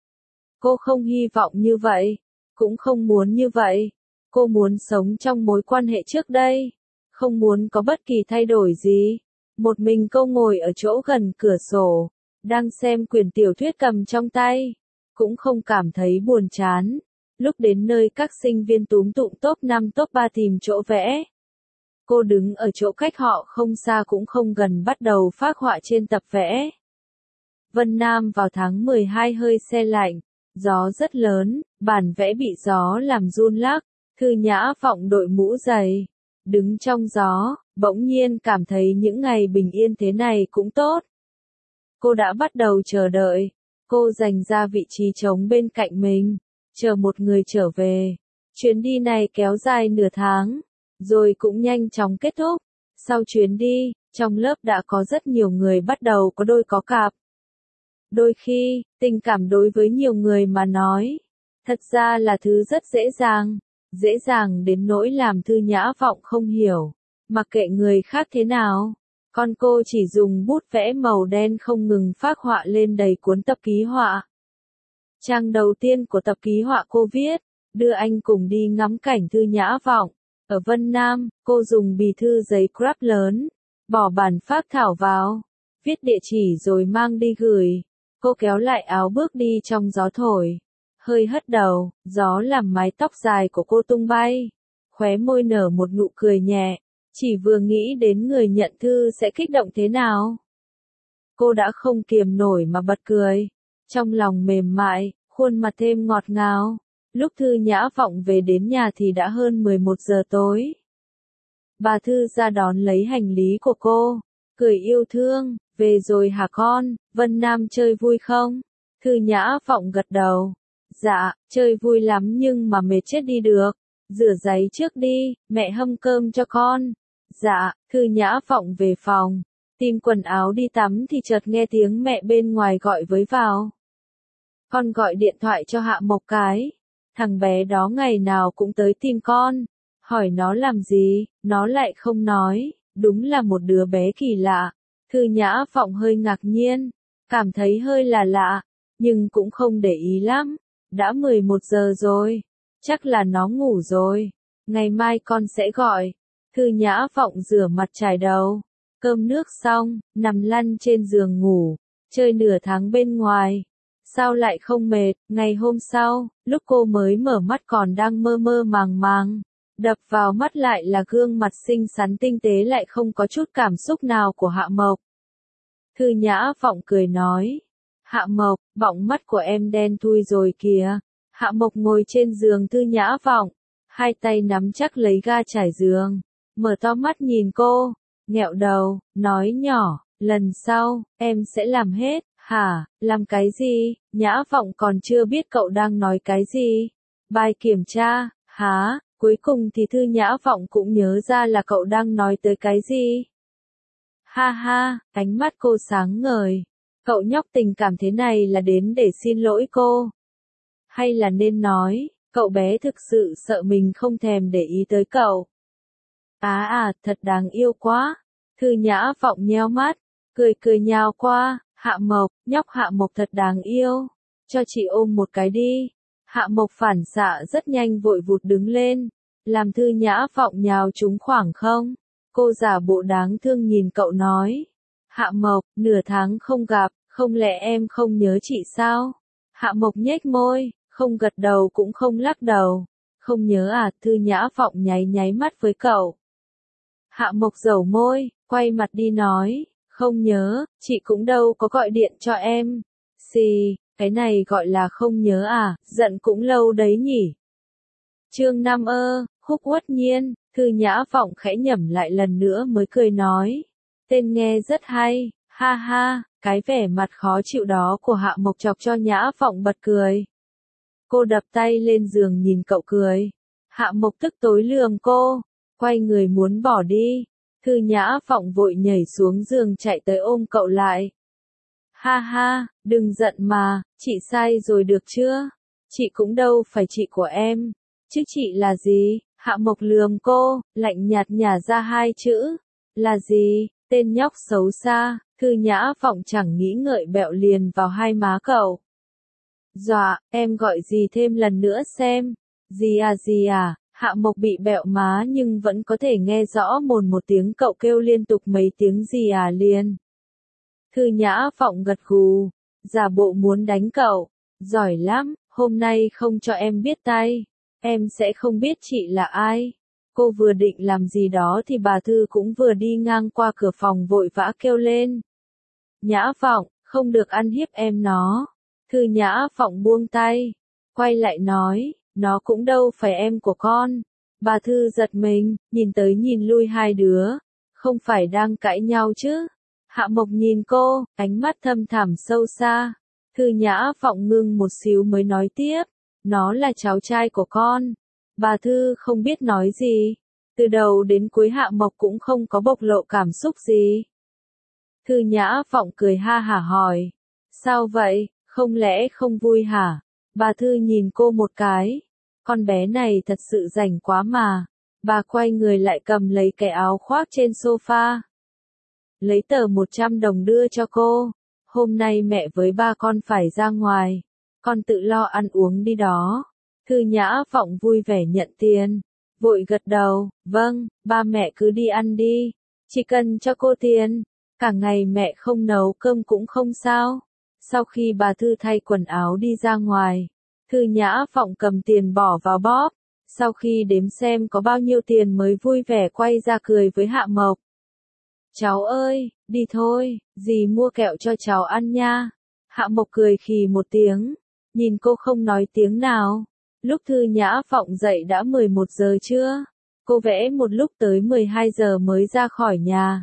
Cô không hy vọng như vậy, cũng không muốn như vậy. Cô muốn sống trong mối quan hệ trước đây, không muốn có bất kỳ thay đổi gì. Một mình cô ngồi ở chỗ gần cửa sổ, đang xem quyển tiểu thuyết cầm trong tay, cũng không cảm thấy buồn chán. Lúc đến nơi các sinh viên túm tụm top năm top ba tìm chỗ vẽ. Cô đứng ở chỗ cách họ không xa cũng không gần bắt đầu phác họa trên tập vẽ. Vân Nam vào tháng mười hai hơi se lạnh, gió rất lớn, bản vẽ bị gió làm run lắc. Thư Nhã Vọng đội mũ dày, đứng trong gió, bỗng nhiên cảm thấy những ngày bình yên thế này cũng tốt. Cô đã bắt đầu chờ đợi, cô dành ra vị trí trống bên cạnh mình, chờ một người trở về. Chuyến đi này kéo dài nửa tháng, rồi cũng nhanh chóng kết thúc. Sau chuyến đi, trong lớp đã có rất nhiều người bắt đầu có đôi có cặp. Đôi khi, tình cảm đối với nhiều người mà nói, thật ra là thứ rất dễ dàng. Dễ dàng đến nỗi làm Thư Nhã Vọng không hiểu. Mặc kệ người khác thế nào, con cô chỉ dùng bút vẽ màu đen không ngừng phác họa lên đầy cuốn tập ký họa. Trang đầu tiên của tập ký họa cô viết, đưa anh cùng đi ngắm cảnh Thư Nhã Vọng. Ở Vân Nam, cô dùng bì thư giấy crop lớn, bỏ bản phác thảo vào, viết địa chỉ rồi mang đi gửi. Cô kéo lại áo bước đi trong gió thổi. Hơi hất đầu, gió làm mái tóc dài của cô tung bay. Khóe môi nở một nụ cười nhẹ, chỉ vừa nghĩ đến người nhận thư sẽ kích động thế nào. Cô đã không kiềm nổi mà bật cười. Trong lòng mềm mại, khuôn mặt thêm ngọt ngào. Lúc Thư Nhã Vọng về đến nhà thì đã hơn mười một giờ tối. Bà Thư ra đón lấy hành lý của cô, cười yêu thương, về rồi hả con, Vân Nam chơi vui không? Thư Nhã Vọng gật đầu. Dạ, chơi vui lắm nhưng mà mệt chết đi được. Rửa giấy trước đi, mẹ hâm cơm cho con. Dạ, Thư Nhã Vọng về phòng. Tìm quần áo đi tắm thì chợt nghe tiếng mẹ bên ngoài gọi với vào. Con gọi điện thoại cho Hạ Mộc cái. Thằng bé đó ngày nào cũng tới tìm con. Hỏi nó làm gì, nó lại không nói. Đúng là một đứa bé kỳ lạ. Thư Nhã Vọng hơi ngạc nhiên. Cảm thấy hơi là lạ. Nhưng cũng không để ý lắm. Đã mười một giờ rồi. Chắc là nó ngủ rồi. Ngày mai con sẽ gọi. Thư Nhã Vọng rửa mặt chải đầu. Cơm nước xong, nằm lăn trên giường ngủ. Chơi nửa tháng bên ngoài. Sao lại không mệt? Ngày hôm sau, lúc cô mới mở mắt còn đang mơ mơ màng màng. Đập vào mắt lại là gương mặt xinh xắn tinh tế lại không có chút cảm xúc nào của Hạ Mộc. Thư Nhã Vọng cười nói. Hạ Mộc, bọng mắt của em đen thui rồi kìa. Hạ Mộc ngồi trên giường Thư Nhã Vọng, hai tay nắm chắc lấy ga trải giường, mở to mắt nhìn cô, nghẹo đầu, nói nhỏ, lần sau, em sẽ làm hết. Hả, làm cái gì? Nhã Vọng còn chưa biết cậu đang nói cái gì. Bài kiểm tra, hả? Cuối cùng thì Thư Nhã Vọng cũng nhớ ra là cậu đang nói tới cái gì. Ha ha, ánh mắt cô sáng ngời. Cậu nhóc tình cảm thế này là đến để xin lỗi cô. Hay là nên nói, cậu bé thực sự sợ mình không thèm để ý tới cậu. À à, thật đáng yêu quá. Thư Nhã Vọng nheo mắt, cười cười nhào qua. Hạ Mộc, nhóc Hạ Mộc thật đáng yêu. Cho chị ôm một cái đi. Hạ Mộc phản xạ rất nhanh vội vụt đứng lên. Làm Thư Nhã Vọng nhào trúng khoảng không. Cô giả bộ đáng thương nhìn cậu nói. Hạ Mộc, nửa tháng không gặp, không lẽ em không nhớ chị sao? Hạ Mộc nhếch môi, không gật đầu cũng không lắc đầu. Không nhớ à? Thư Nhã Vọng nháy nháy mắt với cậu. Hạ Mộc dẩu môi, quay mặt đi nói. Không nhớ, chị cũng đâu có gọi điện cho em. Xì, cái này gọi là không nhớ à, giận cũng lâu đấy nhỉ. Chương năm ơ, Khúc Uất Nhiên, Thư Nhã Vọng khẽ nhẩm lại lần nữa mới cười nói. Tên nghe rất hay, ha ha, cái vẻ mặt khó chịu đó của Hạ Mộc chọc cho Nhã Vọng bật cười. Cô đập tay lên giường nhìn cậu cười. Hạ Mộc tức tối lườm cô, quay người muốn bỏ đi. Thư Nhã Vọng vội nhảy xuống giường chạy tới ôm cậu lại. Ha ha, đừng giận mà, chị sai rồi được chưa? Chị cũng đâu phải chị của em. Chứ chị là gì? Hạ Mộc lườm cô, lạnh nhạt nhả ra hai chữ. Là gì? Tên nhóc xấu xa. Thư Nhã Phọng chẳng nghĩ ngợi bẹo liền vào hai má cậu. Dọa, em gọi gì thêm lần nữa xem. Gì à gì à, Hạ Mộc bị bẹo má nhưng vẫn có thể nghe rõ mồn một tiếng cậu kêu liên tục mấy tiếng gì à liền. Thư Nhã Phọng gật gù, giả bộ muốn đánh cậu. Giỏi lắm, hôm nay không cho em biết tay, em sẽ không biết chị là ai. Cô vừa định làm gì đó thì bà Thư cũng vừa đi ngang qua cửa phòng vội vã kêu lên. Nhã Phọng, không được ăn hiếp em nó. Thư Nhã Phọng buông tay, quay lại nói, nó cũng đâu phải em của con. Bà Thư giật mình, nhìn tới nhìn lui hai đứa, không phải đang cãi nhau chứ. Hạ Mộc nhìn cô, ánh mắt thâm thẳm sâu xa. Thư Nhã Phọng ngưng một xíu mới nói tiếp, nó là cháu trai của con. Bà Thư không biết nói gì. Từ đầu đến cuối Hạ Mộc cũng không có bộc lộ cảm xúc gì. Thư Nhã Phọng cười ha hả hỏi, sao vậy, không lẽ không vui hả? Bà Thư nhìn cô một cái, con bé này thật sự rảnh quá mà. Bà quay người lại cầm lấy cái áo khoác trên sofa. Lấy tờ một trăm đồng đưa cho cô. Hôm nay mẹ với ba con phải ra ngoài. Con tự lo ăn uống đi đó. Thư Nhã Phọng vui vẻ nhận tiền. Vội gật đầu, vâng, ba mẹ cứ đi ăn đi. Chỉ cần cho cô tiền. Cả ngày mẹ không nấu cơm cũng không sao. Sau khi bà Thư thay quần áo đi ra ngoài, Thư Nhã Phọng cầm tiền bỏ vào bóp. Sau khi đếm xem có bao nhiêu tiền mới vui vẻ quay ra cười với Hạ Mộc. Cháu ơi, đi thôi, dì mua kẹo cho cháu ăn nha. Hạ Mộc cười khì một tiếng, nhìn cô không nói tiếng nào. Lúc Thư Nhã Phọng dậy đã mười một giờ trưa. Cô vẽ một lúc tới mười hai giờ mới ra khỏi nhà.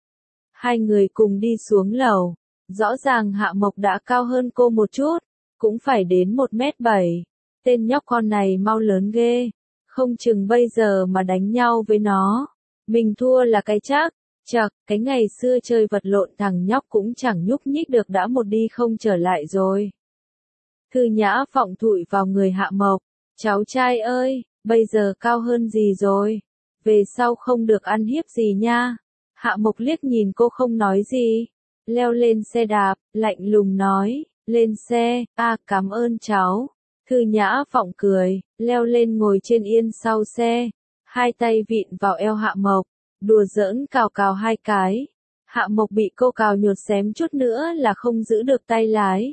Hai người cùng đi xuống lầu. Rõ ràng Hạ Mộc đã cao hơn cô một chút, cũng phải đến một mét bảy. Tên nhóc con này mau lớn ghê, không chừng bây giờ mà đánh nhau với nó, mình thua là cái chắc. Chậc, cái ngày xưa chơi vật lộn thằng nhóc cũng chẳng nhúc nhích được đã một đi không trở lại rồi. Thư Nhã Phọng thụi vào người Hạ Mộc, cháu trai ơi, bây giờ cao hơn gì rồi, về sau không được ăn hiếp gì nha. Hạ Mộc liếc nhìn cô không nói gì, leo lên xe đạp, lạnh lùng nói, lên xe, a à, cảm ơn cháu. Thư Nhã Phọng cười, leo lên ngồi trên yên sau xe, hai tay vịn vào eo Hạ Mộc, đùa giỡn cào cào hai cái. Hạ Mộc bị cô cào nhột xém chút nữa là không giữ được tay lái.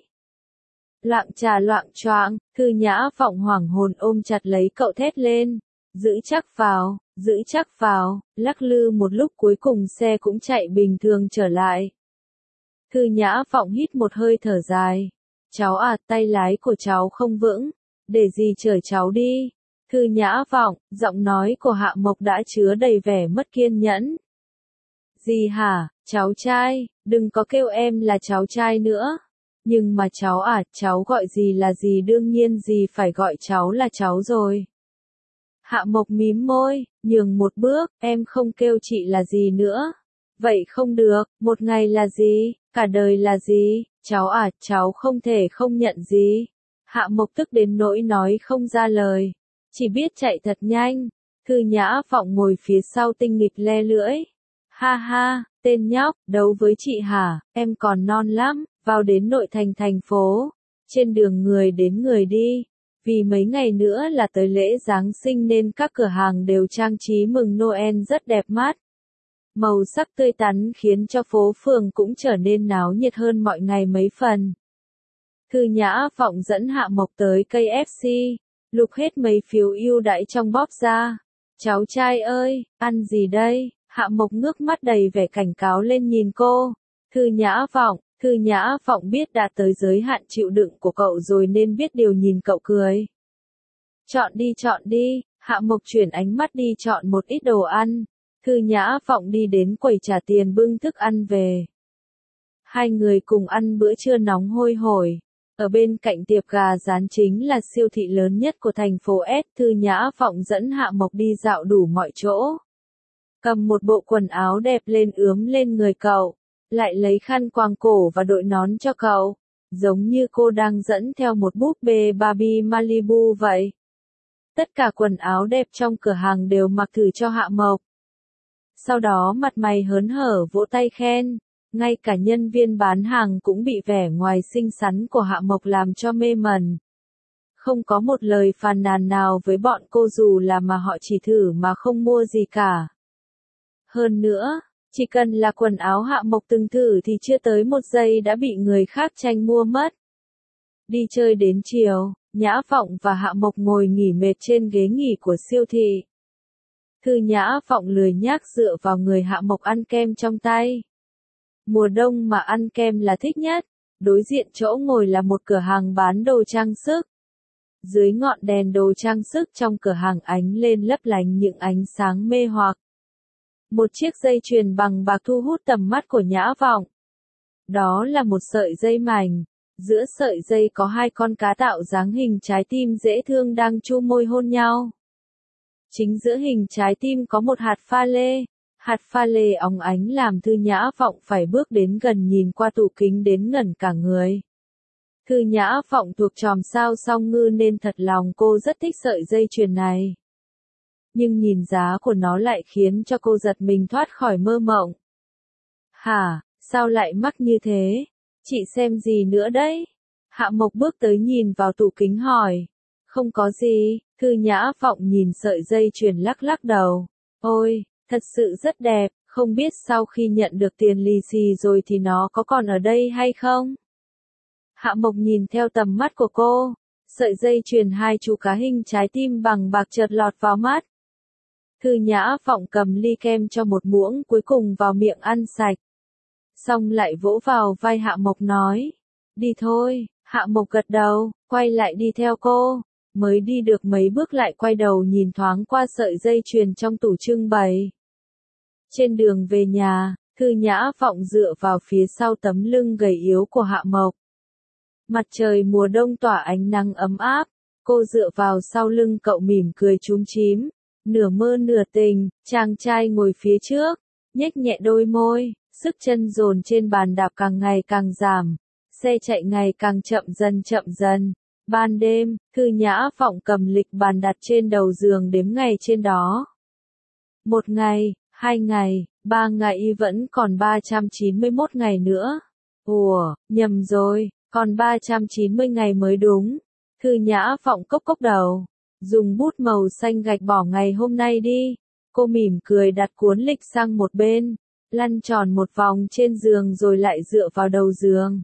Loạng trà loạng choạng, Thư Nhã Phọng hoảng hồn ôm chặt lấy cậu thét lên, giữ chắc vào, giữ chắc vào, lắc lư một lúc cuối cùng xe cũng chạy bình thường trở lại. Thư Nhã Phọng hít một hơi thở dài, cháu à, tay lái của cháu không vững, để dì chở cháu đi. Thư Nhã Phọng, giọng nói của Hạ Mộc đã chứa đầy vẻ mất kiên nhẫn. Dì hả, cháu trai, đừng có kêu em là cháu trai nữa. Nhưng mà cháu à, cháu gọi dì là dì đương nhiên dì phải gọi cháu là cháu rồi. Hạ Mộc mím môi, nhường một bước, em không kêu chị là dì nữa. Vậy không được, một ngày là gì, cả đời là gì, cháu à, cháu không thể không nhận gì. Hạ Mộc tức đến nỗi nói không ra lời, chỉ biết chạy thật nhanh. Thư Nhã Phọng ngồi phía sau tinh nghịch le lưỡi. Ha ha, tên nhóc, đấu với chị hả, em còn non lắm, vào đến nội thành thành phố. Trên đường người đến người đi, vì mấy ngày nữa là tới lễ Giáng sinh nên các cửa hàng đều trang trí mừng Noel rất đẹp mắt. Màu sắc tươi tắn khiến cho phố phường cũng trở nên náo nhiệt hơn mọi ngày mấy phần. Thư Nhã Phọng dẫn Hạ Mộc tới cây ép xê, lục hết mấy phiếu ưu đãi trong bóp ra. Cháu trai ơi, ăn gì đây? Hạ Mộc ngước mắt đầy vẻ cảnh cáo lên nhìn cô. Thư Nhã Phọng, Thư Nhã Phọng biết đã tới giới hạn chịu đựng của cậu rồi nên biết điều nhìn cậu cười. Chọn đi chọn đi, Hạ Mộc chuyển ánh mắt đi chọn một ít đồ ăn. Thư Nhã Phọng đi đến quầy trả tiền bưng thức ăn về. Hai người cùng ăn bữa trưa nóng hôi hổi. Ở bên cạnh tiệm gà rán chính là siêu thị lớn nhất của thành phố S. Thư Nhã Phọng dẫn Hạ Mộc đi dạo đủ mọi chỗ. Cầm một bộ quần áo đẹp lên ướm lên người cậu. Lại lấy khăn quàng cổ và đội nón cho cậu. Giống như cô đang dẫn theo một búp bê Barbie Malibu vậy. Tất cả quần áo đẹp trong cửa hàng đều mặc thử cho Hạ Mộc. Sau đó mặt mày hớn hở vỗ tay khen, ngay cả nhân viên bán hàng cũng bị vẻ ngoài xinh xắn của Hạ Mộc làm cho mê mẩn. Không có một lời phàn nàn nào với bọn cô dù là mà họ chỉ thử mà không mua gì cả. Hơn nữa, chỉ cần là quần áo Hạ Mộc từng thử thì chưa tới một giây đã bị người khác tranh mua mất. Đi chơi đến chiều, Nhã Phọng và Hạ Mộc ngồi nghỉ mệt trên ghế nghỉ của siêu thị. Thư Nhã Phọng lười nhác dựa vào người Hạ Mộc ăn kem trong tay. Mùa đông mà ăn kem là thích nhất. Đối diện chỗ ngồi là một cửa hàng bán đồ trang sức. Dưới ngọn đèn đồ trang sức trong cửa hàng ánh lên lấp lánh những ánh sáng mê hoặc. Một chiếc dây chuyền bằng bạc thu hút tầm mắt của Nhã Phọng. Đó là một sợi dây mảnh. Giữa sợi dây có hai con cá tạo dáng hình trái tim dễ thương đang chu môi hôn nhau. Chính giữa hình trái tim có một hạt pha lê. Hạt pha lê óng ánh làm Thư Nhã Phọng phải bước đến gần nhìn qua tủ kính đến ngẩn cả người. Thư Nhã Phọng thuộc chòm sao song ngư nên thật lòng cô rất thích sợi dây chuyền này. Nhưng nhìn giá của nó lại khiến cho cô giật mình thoát khỏi mơ mộng. Hả, sao lại mắc như thế? Chị xem gì nữa đấy? Hạ Mộc bước tới nhìn vào tủ kính hỏi. Không có gì, Thư Nhã Phọng nhìn sợi dây chuyền lắc lắc đầu. Ôi, thật sự rất đẹp, không biết sau khi nhận được tiền lì xì rồi thì nó có còn ở đây hay không? Hạ Mộc nhìn theo tầm mắt của cô, sợi dây chuyền hai chú cá hình trái tim bằng bạc chợt lọt vào mắt. Thư Nhã Phọng cầm ly kem cho một muỗng cuối cùng vào miệng ăn sạch. Xong lại vỗ vào vai Hạ Mộc nói, đi thôi. Hạ Mộc gật đầu, quay lại đi theo cô, mới đi được mấy bước lại quay đầu nhìn thoáng qua sợi dây chuyền trong tủ trưng bày. Trên đường về nhà, Thư Nhã Phọng dựa vào phía sau tấm lưng gầy yếu của Hạ Mộc. Mặt trời mùa đông tỏa ánh nắng ấm áp, cô dựa vào sau lưng cậu mỉm cười chúm chím, nửa mơ nửa tình, chàng trai ngồi phía trước, nhếch nhẹ đôi môi, sức chân dồn trên bàn đạp càng ngày càng giảm, xe chạy ngày càng chậm dần chậm dần. Ban đêm, Thư Nhã Phọng cầm lịch bàn đặt trên đầu giường đếm ngày trên đó. Một ngày, hai ngày, ba ngày vẫn còn ba trăm chín mươi mốt ngày nữa. Ủa, nhầm rồi, còn ba trăm chín mươi ngày mới đúng. Thư Nhã Phọng cốc cốc đầu, dùng bút màu xanh gạch bỏ ngày hôm nay đi. Cô mỉm cười đặt cuốn lịch sang một bên, lăn tròn một vòng trên giường rồi lại dựa vào đầu giường.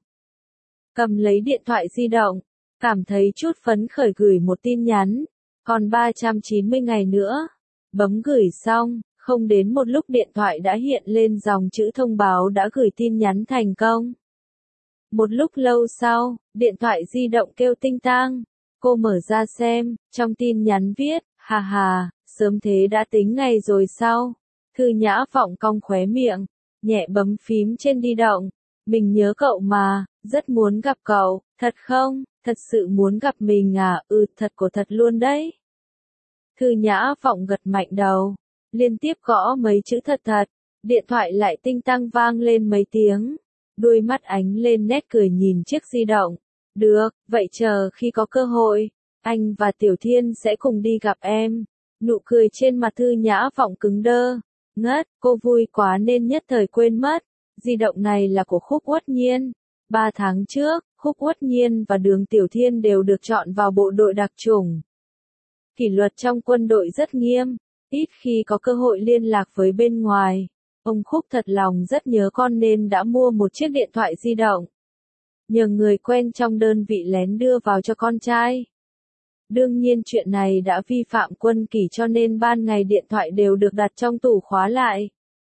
Cầm lấy điện thoại di động, cảm thấy chút phấn khởi gửi một tin nhắn, còn ba trăm chín mươi ngày nữa. Bấm gửi xong, không đến một lúc điện thoại đã hiện lên dòng chữ thông báo đã gửi tin nhắn thành công. Một lúc lâu sau, điện thoại di động kêu tinh tang. Cô mở ra xem, trong tin nhắn viết, hà hà, sớm thế đã tính ngày rồi sao? Thư Nhã Phọng cong khóe miệng, nhẹ bấm phím trên di động. Mình nhớ cậu mà, rất muốn gặp cậu, thật không? Thật sự muốn gặp mình à? Ừ, thật của thật luôn đấy. Thư Nhã Phọng gật mạnh đầu, liên tiếp gõ mấy chữ thật thật, điện thoại lại tinh tang vang lên mấy tiếng. Đôi mắt ánh lên nét cười nhìn chiếc di động. Được, vậy chờ khi có cơ hội, anh và Tiểu Thiên sẽ cùng đi gặp em. Nụ cười trên mặt Thư Nhã Phọng cứng đơ. Ngất, cô vui quá nên nhất thời quên mất. Di động này là của Khúc Uất Nhiên. Ba tháng trước, Khúc Uất Nhiên và Đường Tiểu Thiên đều được chọn vào bộ đội đặc chủng. Kỷ luật trong quân đội rất nghiêm, ít khi có cơ hội liên lạc với bên ngoài. Ông Khúc thật lòng rất nhớ con nên đã mua một chiếc điện thoại di động. Nhờ người quen trong đơn vị lén đưa vào cho con trai. Đương nhiên chuyện này đã vi phạm quân kỷ cho nên ban ngày điện thoại đều được đặt trong tủ khóa lại.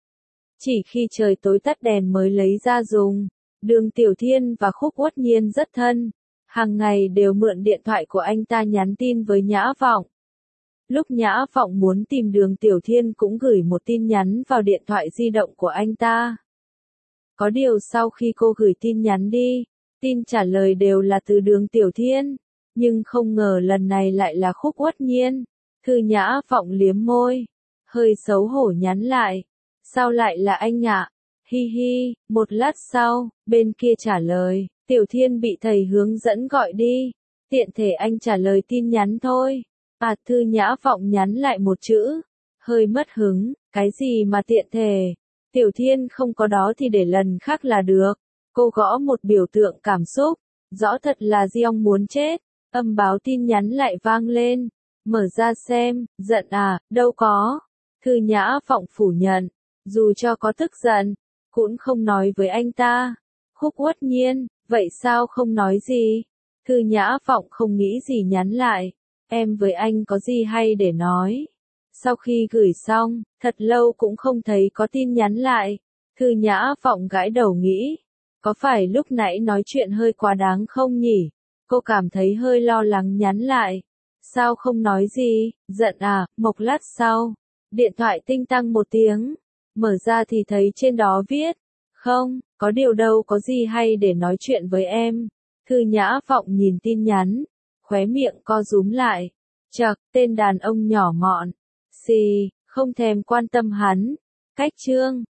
Chỉ khi trời tối tắt đèn mới lấy ra dùng. Đường Tiểu Thiên và Khúc Uất Nhiên rất thân. Hàng ngày đều mượn điện thoại của anh ta nhắn tin với Nhã Phọng. Lúc Nhã Phọng muốn tìm Đường Tiểu Thiên cũng gửi một tin nhắn vào điện thoại di động của anh ta. Có điều sau khi cô gửi tin nhắn đi, tin trả lời đều là từ Đường Tiểu Thiên, nhưng không ngờ lần này lại là Khúc Uất Nhiên. Thư Nhã Phọng liếm môi, hơi xấu hổ nhắn lại. Sao lại là anh ạ? Hi hi, một lát sau, bên kia trả lời, Tiểu Thiên bị thầy hướng dẫn gọi đi, tiện thể anh trả lời tin nhắn thôi. À, Thư Nhã Vọng nhắn lại một chữ. Hơi mất hứng, cái gì mà tiện thể. Tiểu Thiên không có đó thì để lần khác là được. Cô gõ một biểu tượng cảm xúc. Rõ thật là Giong muốn chết. Âm báo tin nhắn lại vang lên. Mở ra xem, giận à, đâu có. Thư Nhã Vọng phủ nhận. Dù cho có tức giận, cũng không nói với anh ta. Khúc Uất Nhiên, vậy sao không nói gì? Thư Nhã Vọng không nghĩ gì nhắn lại. Em với anh có gì hay để nói? Sau khi gửi xong, thật lâu cũng không thấy có tin nhắn lại. Thư Nhã Vọng gãi đầu nghĩ. Có phải lúc nãy nói chuyện hơi quá đáng không nhỉ? Cô cảm thấy hơi lo lắng nhắn lại. Sao không nói gì? Giận à? Một lát sau, điện thoại tinh tăng một tiếng. Mở ra thì thấy trên đó viết. Không, có điều đâu có gì hay để nói chuyện với em. Thư Nhã Vọng nhìn tin nhắn. Khóe miệng co rúm lại. Chậc, tên đàn ông nhỏ mọn. Xì, không thèm quan tâm hắn. Cách chương.